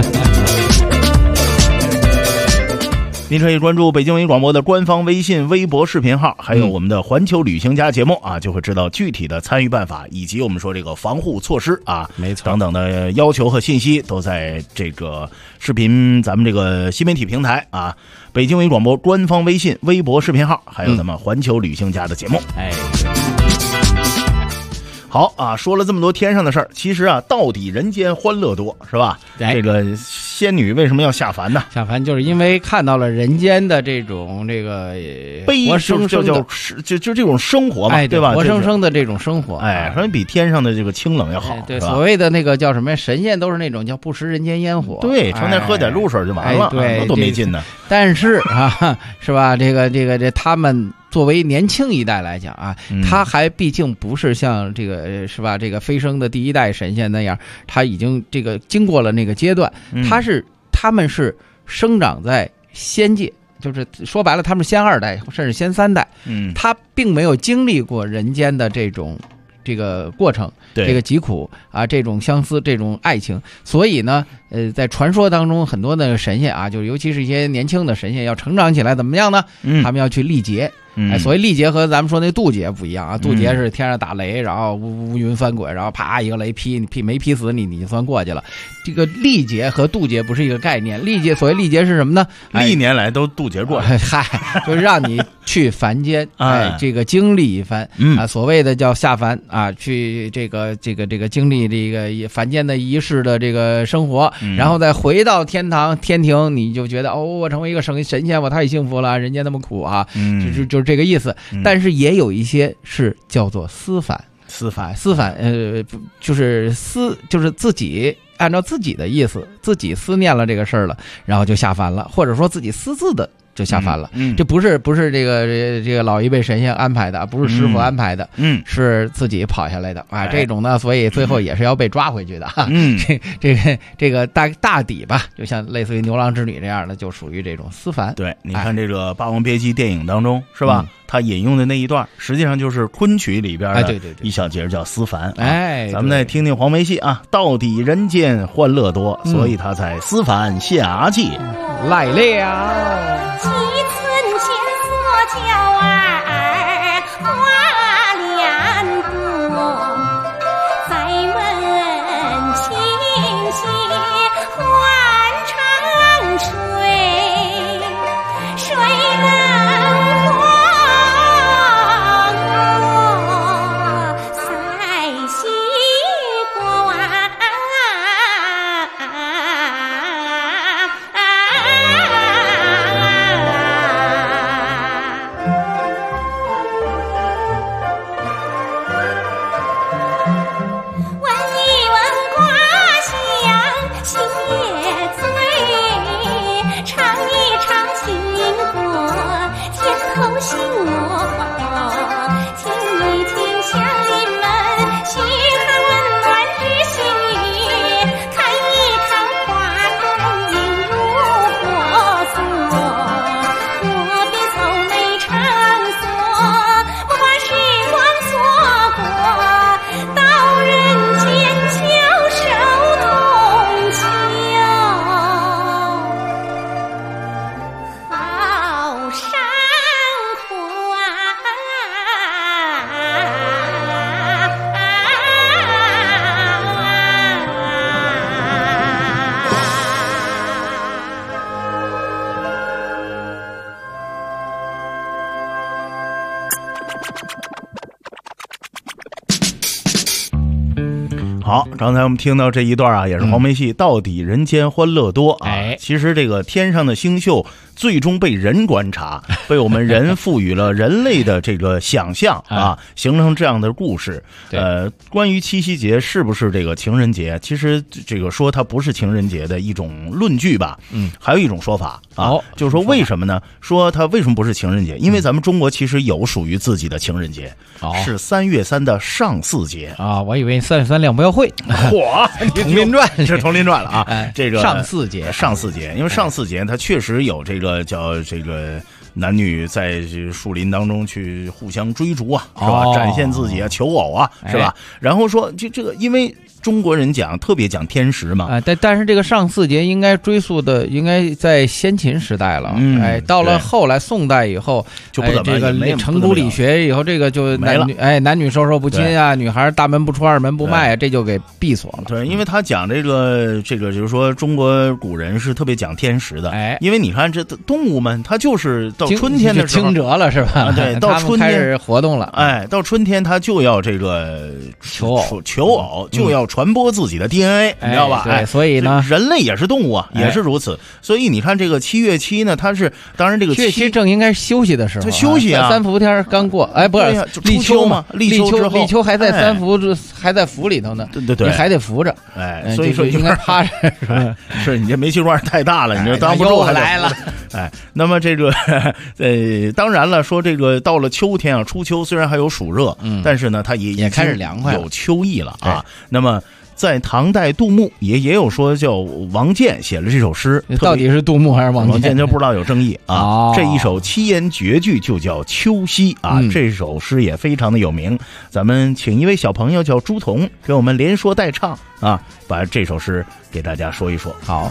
您可以关注北京文艺广播的官方微信、微博视频号，还有我们的环球旅行家节目啊，就会知道具体的参与办法，以及我们说这个防护措施啊， 没错， 等等的要求和信息都在这个视频咱们这个新媒体平台啊，北京文艺广播官方微信、微博视频号，还有咱们环球旅行家的节目。好啊，说了这么多天上的事儿，其实啊，到底人间欢乐多，是吧？这个仙女为什么要下凡呢？ 下凡就是因为看到了人间的这种活生生的就这种生活嘛，对吧？ 活生生的这种生活， 好像比天上的这个清冷要好。 对，所谓的那个叫什么神仙都是那种叫不食人间烟火， 对，成天喝点露水就完了， 对， 多没劲呢。 但是是吧？这他们作为年轻一代来讲啊，他还毕竟不是像这个是吧？这个飞升的第一代神仙那样，他已经这个经过了那个阶段，他们是生长在仙界，就是说白了，他们仙二代甚至仙三代，他并没有经历过人间的这个过程，这个疾苦啊，这种相思，这种爱情，所以呢，在传说当中，很多的神仙啊，就尤其是一些年轻的神仙，要成长起来怎么样呢？他们要去历劫。所谓历劫和咱们说那渡劫不一样啊，渡劫是天上打雷，然后乌云翻滚，然后啪一个雷没劈死你就算过去了。这个历劫和渡劫不是一个概念，所谓历劫是什么呢？ 历年来都渡劫过， 就是让你去凡间，这个经历一番啊，所谓的叫下凡啊，去这个经历这个凡间的一世的这个生活，然后再回到天庭，你就觉得我成为一个神仙，我太幸福了，人间那么苦啊，就是这个意思。但是也有一些是叫做思凡，就是自己按照自己的意思，自己思念了这个事儿了，然后就下凡了，或者说自己私自的就下凡了。这不是这个老一辈神仙安排的，不是师傅安排的，是自己跑下来的啊。这种呢，所以最后也是要被抓回去的。这个大抵吧，就像类似于牛郎织女这样的，就属于这种思凡。 对，你看这个《霸王别姬》电影当中是吧？他引用的那一段，实际上就是昆曲里边的一小节叫思凡。咱们再听听黄梅戏啊，到底人间欢乐多，所以他才思凡下界来了。 几寸间所教儿花莲多，再问清溪换长水，水冷风塞西瓜。 刚才我们听到这一段啊，也是黄梅戏到底人间欢乐多啊。其实这个天上的星宿最终被人观察，被我们人赋予了人类的这个想象啊，形成这样的故事。关于七夕节是不是这个情人节，其实这个说它不是情人节的一种论据吧。还有一种说法啊，就是说为什么呢？说它为什么不是情人节？因为咱们中国其实有属于自己的情人节，是3月3的上巳节啊。我以为3月3亮不要会， 嚯， 同林传是同林传了啊。这个上巳节， 因为上巳节它确实有这个叫这个男女在树林当中去互相追逐啊，是吧？展现自己啊，求偶啊，是吧？然后说这个，因为中国人特别讲天时嘛， 但是这个上巳节应该追溯的应该在先秦时代了，到了后来宋代以后就不怎么这个程朱理学以后，这个就男女授受不亲啊，女孩大门不出二门不迈啊，这就给闭锁了。 对，因为他讲这个就是说中国古人是特别讲天时的，因为你看这动物们，它就是到春天的时候惊蛰了是吧？ 对，到春天开始活动了， 到春天它就要这个求偶，就要传播自己的 DNA， 你知道吧？ 对，所以呢， 人类也是动物啊，也是如此。所以你看这个7月7呢，它是当然这个 7月7正应该是休息的时候， 它休息啊， 三伏天刚过，不是立秋嘛？立秋还在三伏，还在伏里头呢。 对， 你还得扶着， 所以说应该趴着， 是你这煤气罐太大了，你就当不住来了。 那么这个当然了，说这个到了秋天啊，初秋虽然还有暑热，但是呢，它也开始凉快， 有秋意了啊。那么在唐代杜牧也有说叫王建写了这首诗， 到底是杜牧还是王建就不知道，有争议啊。这一首7言绝句就叫秋夕啊，这首诗也非常的有名。咱们请一位小朋友叫朱彤给我们连说带唱啊，把这首诗给大家说一说。 好。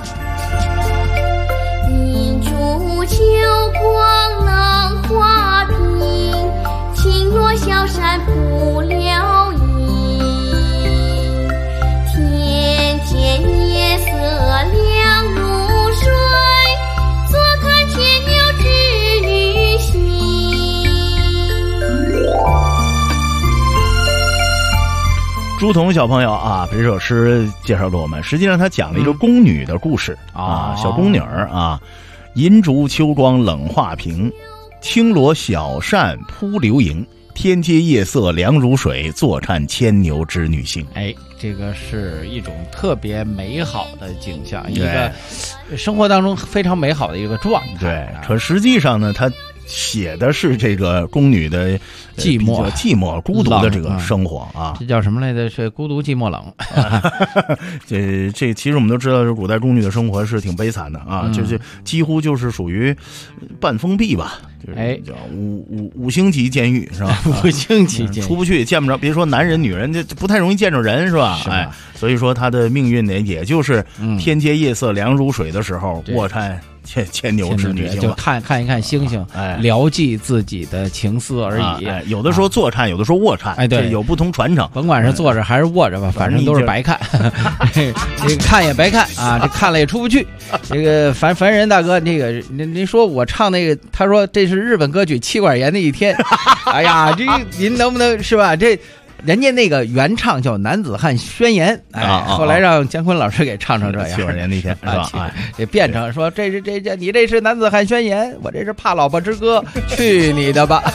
一株秋光能化冰，轻若小山不了影。天间夜色亮如水，坐看牵牛织女行。 朱彤小朋友啊，这首诗介绍给我们，实际上他讲了一个宫女的故事啊，小宫女啊，银烛秋光冷画屏，轻罗小扇扑流萤。天阶夜色凉如水，坐看牵牛织女行。 这个是一种特别美好的景象，一个生活当中非常美好的一个状态。 对，可实际上呢，他写的是这个宫女的寂寞孤独的这个生活啊。 这叫什么来着？是孤独寂寞冷。 这其实我们都知道，是古代宫女的生活是挺悲惨的啊，就是几乎就是属于半封闭吧。叫五星级监狱是吧 ？5星级监狱出不去，见不着，别说男人女人，这不太容易见着人是吧？所以说他的命运呢，也就是天阶夜色凉如水的时候，卧看牵牛织女行， 就看一看星星，聊寄自己的情思而已。 有的时候坐看，有的时候卧看， 对， 有不同传承。 甭管是坐着还是卧着吧，反正都是白看。这个看也白看啊，这看了也出不去。这个凡人大哥，那个您说我唱那个，他说这是日本歌曲《妻管严的一天》。哎呀，这您能不能是吧？这。人家那个原唱叫《男子汉宣言》，后来让姜昆老师给唱成这样。 妻管严那天是吧？ 这变成说这你这是《男子汉宣言》，我这是怕老婆之歌，去你的吧！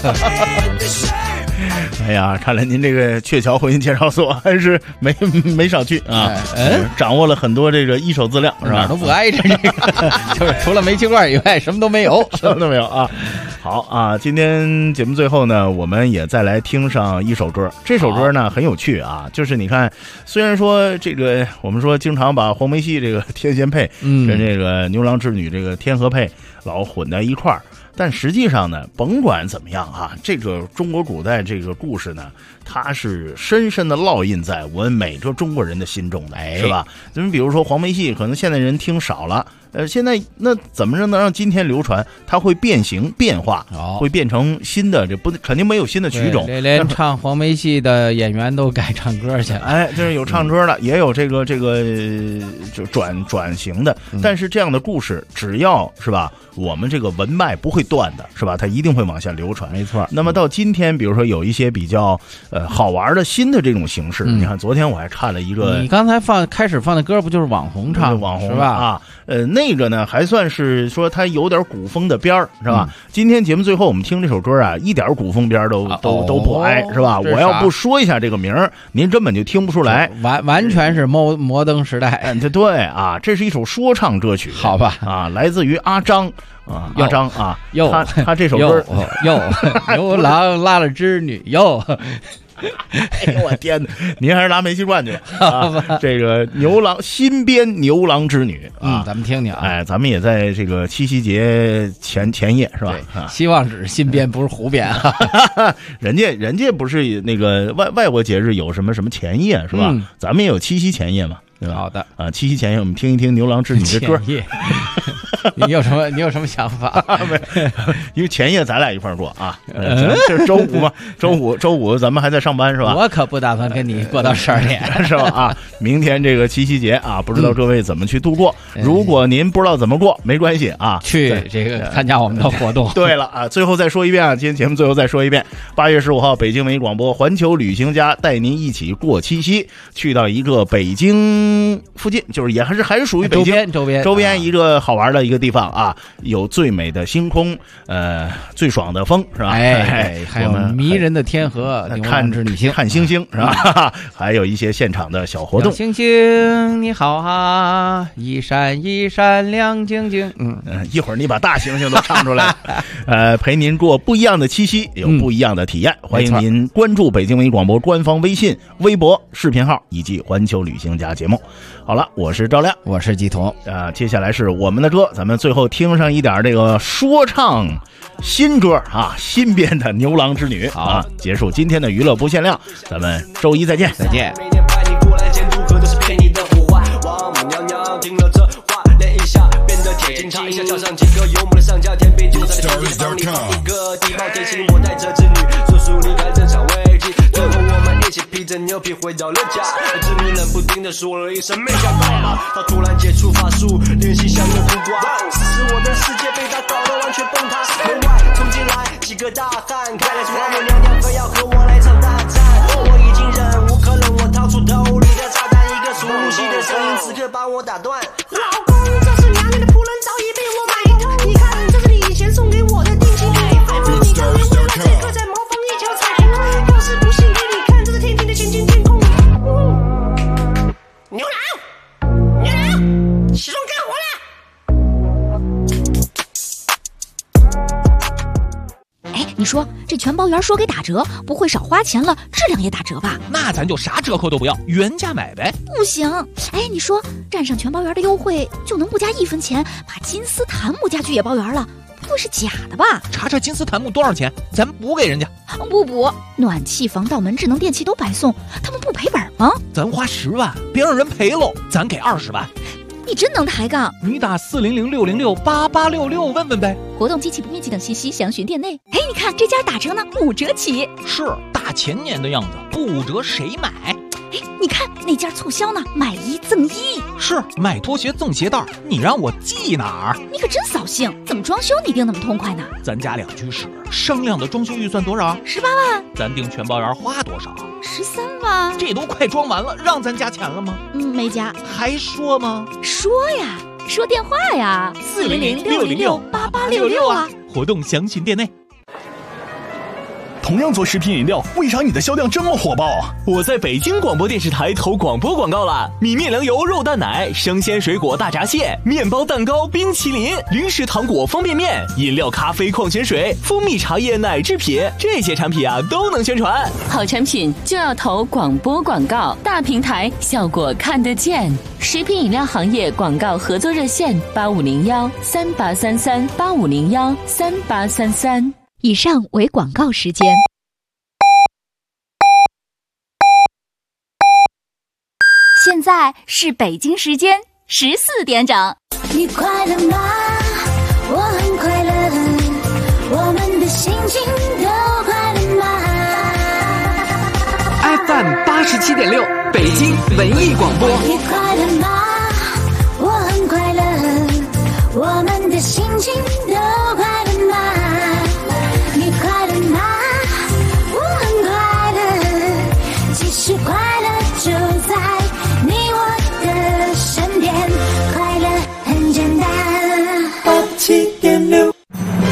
哎呀，看来您这个鹊桥婚姻介绍所还是没少去啊，掌握了很多这个一手资料，是吧？ 哪儿都不挨着这个，就是除了煤气罐以外，什么都没有， 什么都没有啊。好啊，今天节目最后呢，我们也再来听上一首歌。这首歌呢很有趣啊，就是你看，虽然说这个我们说经常把黄梅戏这个天仙配跟这个牛郎织女这个天河配老混在一块儿。但实际上呢，甭管怎么样啊，这个中国古代这个故事呢，它是深深的烙印在我们每个中国人的心中的，是吧？咱们比如说黄梅戏，可能现在人听少了，现在那怎么着能让今天流传？它会变形变化，会变成新的，这不肯定没有新的曲种。 连唱黄梅戏的演员都改唱歌去了， 就是有唱歌的，也有这个就转型的。但是这样的故事，只要是吧，我们这个文脉不会断的，是吧？它一定会往下流传。 没错。 那么到今天，比如说有一些比较好玩的新的这种形式，你看昨天我还看了一个， 你刚才开始放的歌不就是网红唱网红是吧？ 啊，那个呢还算是说它有点古风的边儿，是吧？今天节目最后我们听这首歌啊，一点古风边都不挨，是吧？我要不说一下这个名儿，您根本就听不出来， 完全是摩登时代。 对啊，这是一首说唱歌曲， 好吧？ 啊，来自于阿张。阿张啊，他这首歌牛郎拉了织女哟。 哎呦我天哪！您还是拿煤气罐去吧。这个牛郎新编牛郎织女啊， 咱们听听啊。 哎，咱们也在这个七夕节前夜是吧？ 希望只是新编，不是胡编啊。 人家不是那个外国节日有什么前夜是吧？咱们也有七夕前夜嘛。对吧？ 好的啊，七夕前夜我们听一听牛郎织女的歌。 你有什么想法？ 因为前夜咱俩一块儿过啊，这是周五嘛，周五咱们还在上班是吧？ 我可不打算跟你过到12点是吧？啊，明天这个七夕节啊，不知道各位怎么去度过？如果您不知道怎么过，没关系啊， 去这个参加我们的活动。 对了啊，最后再说一遍啊，今天节目最后再说一遍，8月15号，北京文艺广播环球旅行家带您一起过七夕，去到一个北京附近，就是也还是属于北京周边一个好玩的一个地方啊，有最美的星空，最爽的风是吧？ 哎，还有迷人的天河， 看织女星，看星星是吧？还有一些现场的小活动。 星星你好啊，一闪一闪亮晶晶。 一会儿你把大星星都唱出来，陪您过不一样的七夕，有不一样的体验。欢迎您关注北京文艺广播官方微信、微博、视频号以及环球旅行家节目。好了，我是赵亮， 我是季彤接下来是我们的歌，咱们最后听上一点这个说唱新歌啊，新编的牛郎织女啊，结束今天的娱乐不限量，咱们周一再见。 再见。 查一下，叫上几个幽默的上家，天边就在天地帮你放一个地包天心，我带着织女速速离开这场危机，最后我们一起披着牛皮回到了家，而织女冷不丁的说了一声没想到啊，她突然解除法术，联系像个胡瓜，此时我的世界被她搞得完全崩塌，门外冲进来几个大汉，看来是王母娘娘非要和我来场大战，我已经忍无可忍，我掏出兜里的炸弹，一个熟悉的声音此刻把我打断，老公，这是娘娘的仆人早已被我买通，你看这是你以前送给我的定情礼，仿佛你当年为了这个在模仿一条彩虹，要是不信给你看，这是天庭的前进天空。牛郎，起床干活了。 哎，你说这全包圆说给打折，不会少花钱了，质量也打折吧？ 那咱就啥折扣都不要，原价买呗。 不行，哎，你说占上全包圆的优惠，就能不加1分钱把金丝檀木家具也包圆了？不会是假的吧？ 查查金丝檀木多少钱，咱补给人家。 不补，暖气、防盗门、智能电器都白送，他们不赔本吗？ 咱花10万，别让人赔喽，咱给20万。 你真能抬杠！ 你打400-606-8866问问呗。 活动机器不面积等信息详询店内。哎，你看这家打折呢，5折起。 是大前年的样子，不折谁买？ 哎，你看那家促销呢，买1赠1。 是买拖鞋赠鞋带，你让我记哪儿？ 你可真扫兴！怎么装修你定那么痛快呢？ 咱家2居室，商量的装修预算多少 ？18万。 咱订全包圆花多少 ？13万。 这都快装完了，让咱加钱了吗？ 没加。 还说吗？ 说呀，说电话呀，400-606-8866啊。 活动详询店内。 同样做食品饮料，为啥你的销量这么火爆？ 我在北京广播电视台投广播广告了，米面粮油肉蛋奶、生鲜水果大闸蟹、面包蛋糕、冰淇淋、零食糖果、方便面、饮料、咖啡、矿泉水、蜂蜜茶叶、奶制品，这些产品啊都能宣传。 好产品就要投广播广告，大平台效果看得见。食品饮料行业广告合作热线8501-3833-8501-3833。 以上为广告时间。 现在是北京时间14点整。 你快乐吗？我很快乐，我们的心情都快乐吗 ？FM 87.6，北京文艺广播。 你快乐吗？我很快乐，我们的心情都快乐吗？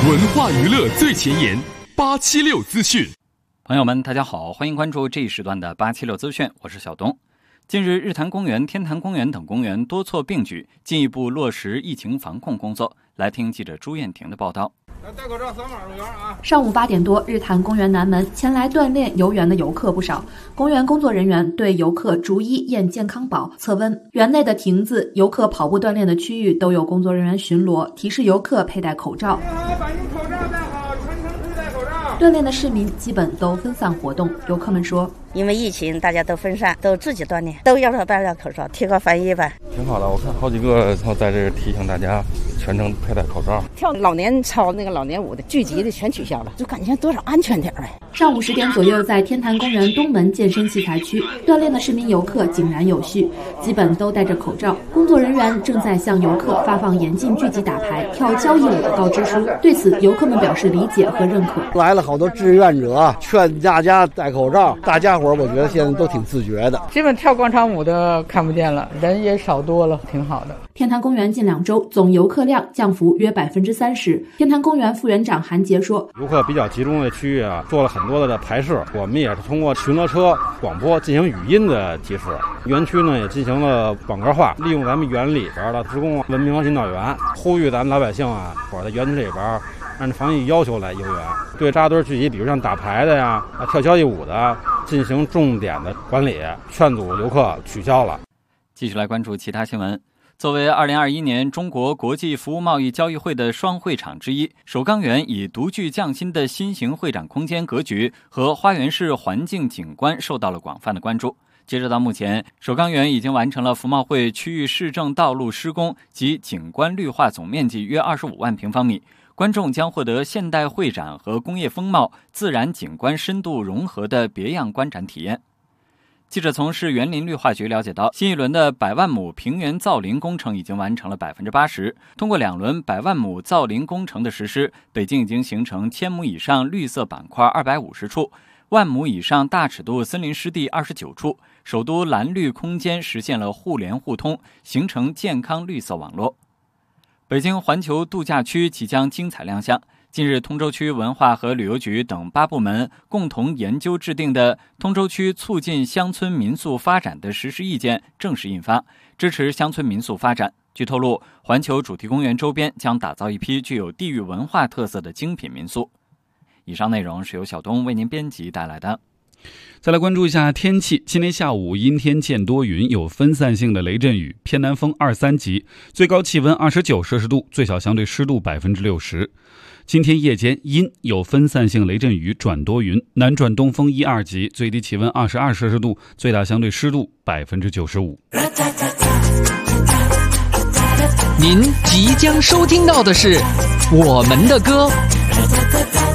文化娱乐最前沿，876资讯。 朋友们，大家好，欢迎关注这一时段的876资讯，我是小东。近日，日坛公园、天坛公园等公园多措并举，进一步落实疫情防控工作。来听记者朱艳婷的报道。 戴口罩，扫码入园啊！ 上午8点多，日坛公园南门前来锻炼游园的游客不少。公园工作人员对游客逐一验健康宝、测温。园内的亭子、游客跑步锻炼的区域都有工作人员巡逻，提示游客佩戴口罩。 把你口罩戴好，全程佩戴口罩。 锻炼的市民基本都分散活动。游客们说， 因为疫情，大家都分散，都自己锻炼，都要戴上口罩，贴个防疫吧。 挺好的，我看好几个在这提醒大家全程佩戴口罩。 跳老年操那个老年舞的聚集的全取消了，就感觉多少安全点呗。 上午10点左右，在天坛公园东门健身器材区锻炼的市民游客井然有序，基本都戴着口罩。工作人员正在向游客发放严禁聚集打牌、跳交谊舞的告知书。对此，游客们表示理解和认可。 来了好多志愿者，劝大家戴口罩。大家伙儿，我觉得现在都挺自觉的。 基本跳广场舞的看不见了，人也少多了，挺好的。 天坛公园近2周总游客量降幅约30%。天坛公园副园长韩杰说：“ 游客比较集中的区域啊，做了很多的排示，我们也是通过巡逻车、广播进行语音的提示。园区呢也进行了广告化，利用咱们园里边的职工文明引导员，呼吁咱们老百姓啊，我在园区里边按防疫要求来游园，对扎堆聚集，比如像打牌的呀、跳交谊舞的，进行重点的管理，劝阻游客取消了。” 继续来关注其他新闻。作为2021年中国国际服务贸易交易会的双会场之一，首钢园以独具匠心的新型会展空间格局和花园式环境景观受到了广泛的关注。截止到目前，首钢园已经完成了服贸会区域市政道路施工及景观绿化总面积约25万平方米，观众将获得现代会展和工业风貌、自然景观深度融合的别样观展体验。记者从市园林绿化局了解到，新一轮的100万亩平原造林工程已经完成了80%。通过2轮100万亩造林工程的实施，北京已经形成1000亩以上绿色板块250处，10000亩以上大尺度森林湿地29处，首都蓝绿空间实现了互联互通，形成健康绿色网络。北京环球度假区即将精彩亮相。近日，通州区文化和旅游局等8部门共同研究制定的《通州区促进乡村民宿发展的实施意见》正式印发，支持乡村民宿发展。据透露，环球主题公园周边将打造一批具有地域文化特色的精品民宿。以上内容是由小东为您编辑带来的。 再来关注一下天气。今天下午阴天见多云，有分散性的雷阵雨，偏南风2、3级，最高气温29摄氏度，最小相对湿度60%。今天夜间阴，有分散性雷阵雨转多云，南转东风1、2级，最低气温22摄氏度，最大相对湿度95%。 您即将收听到的是我们的歌。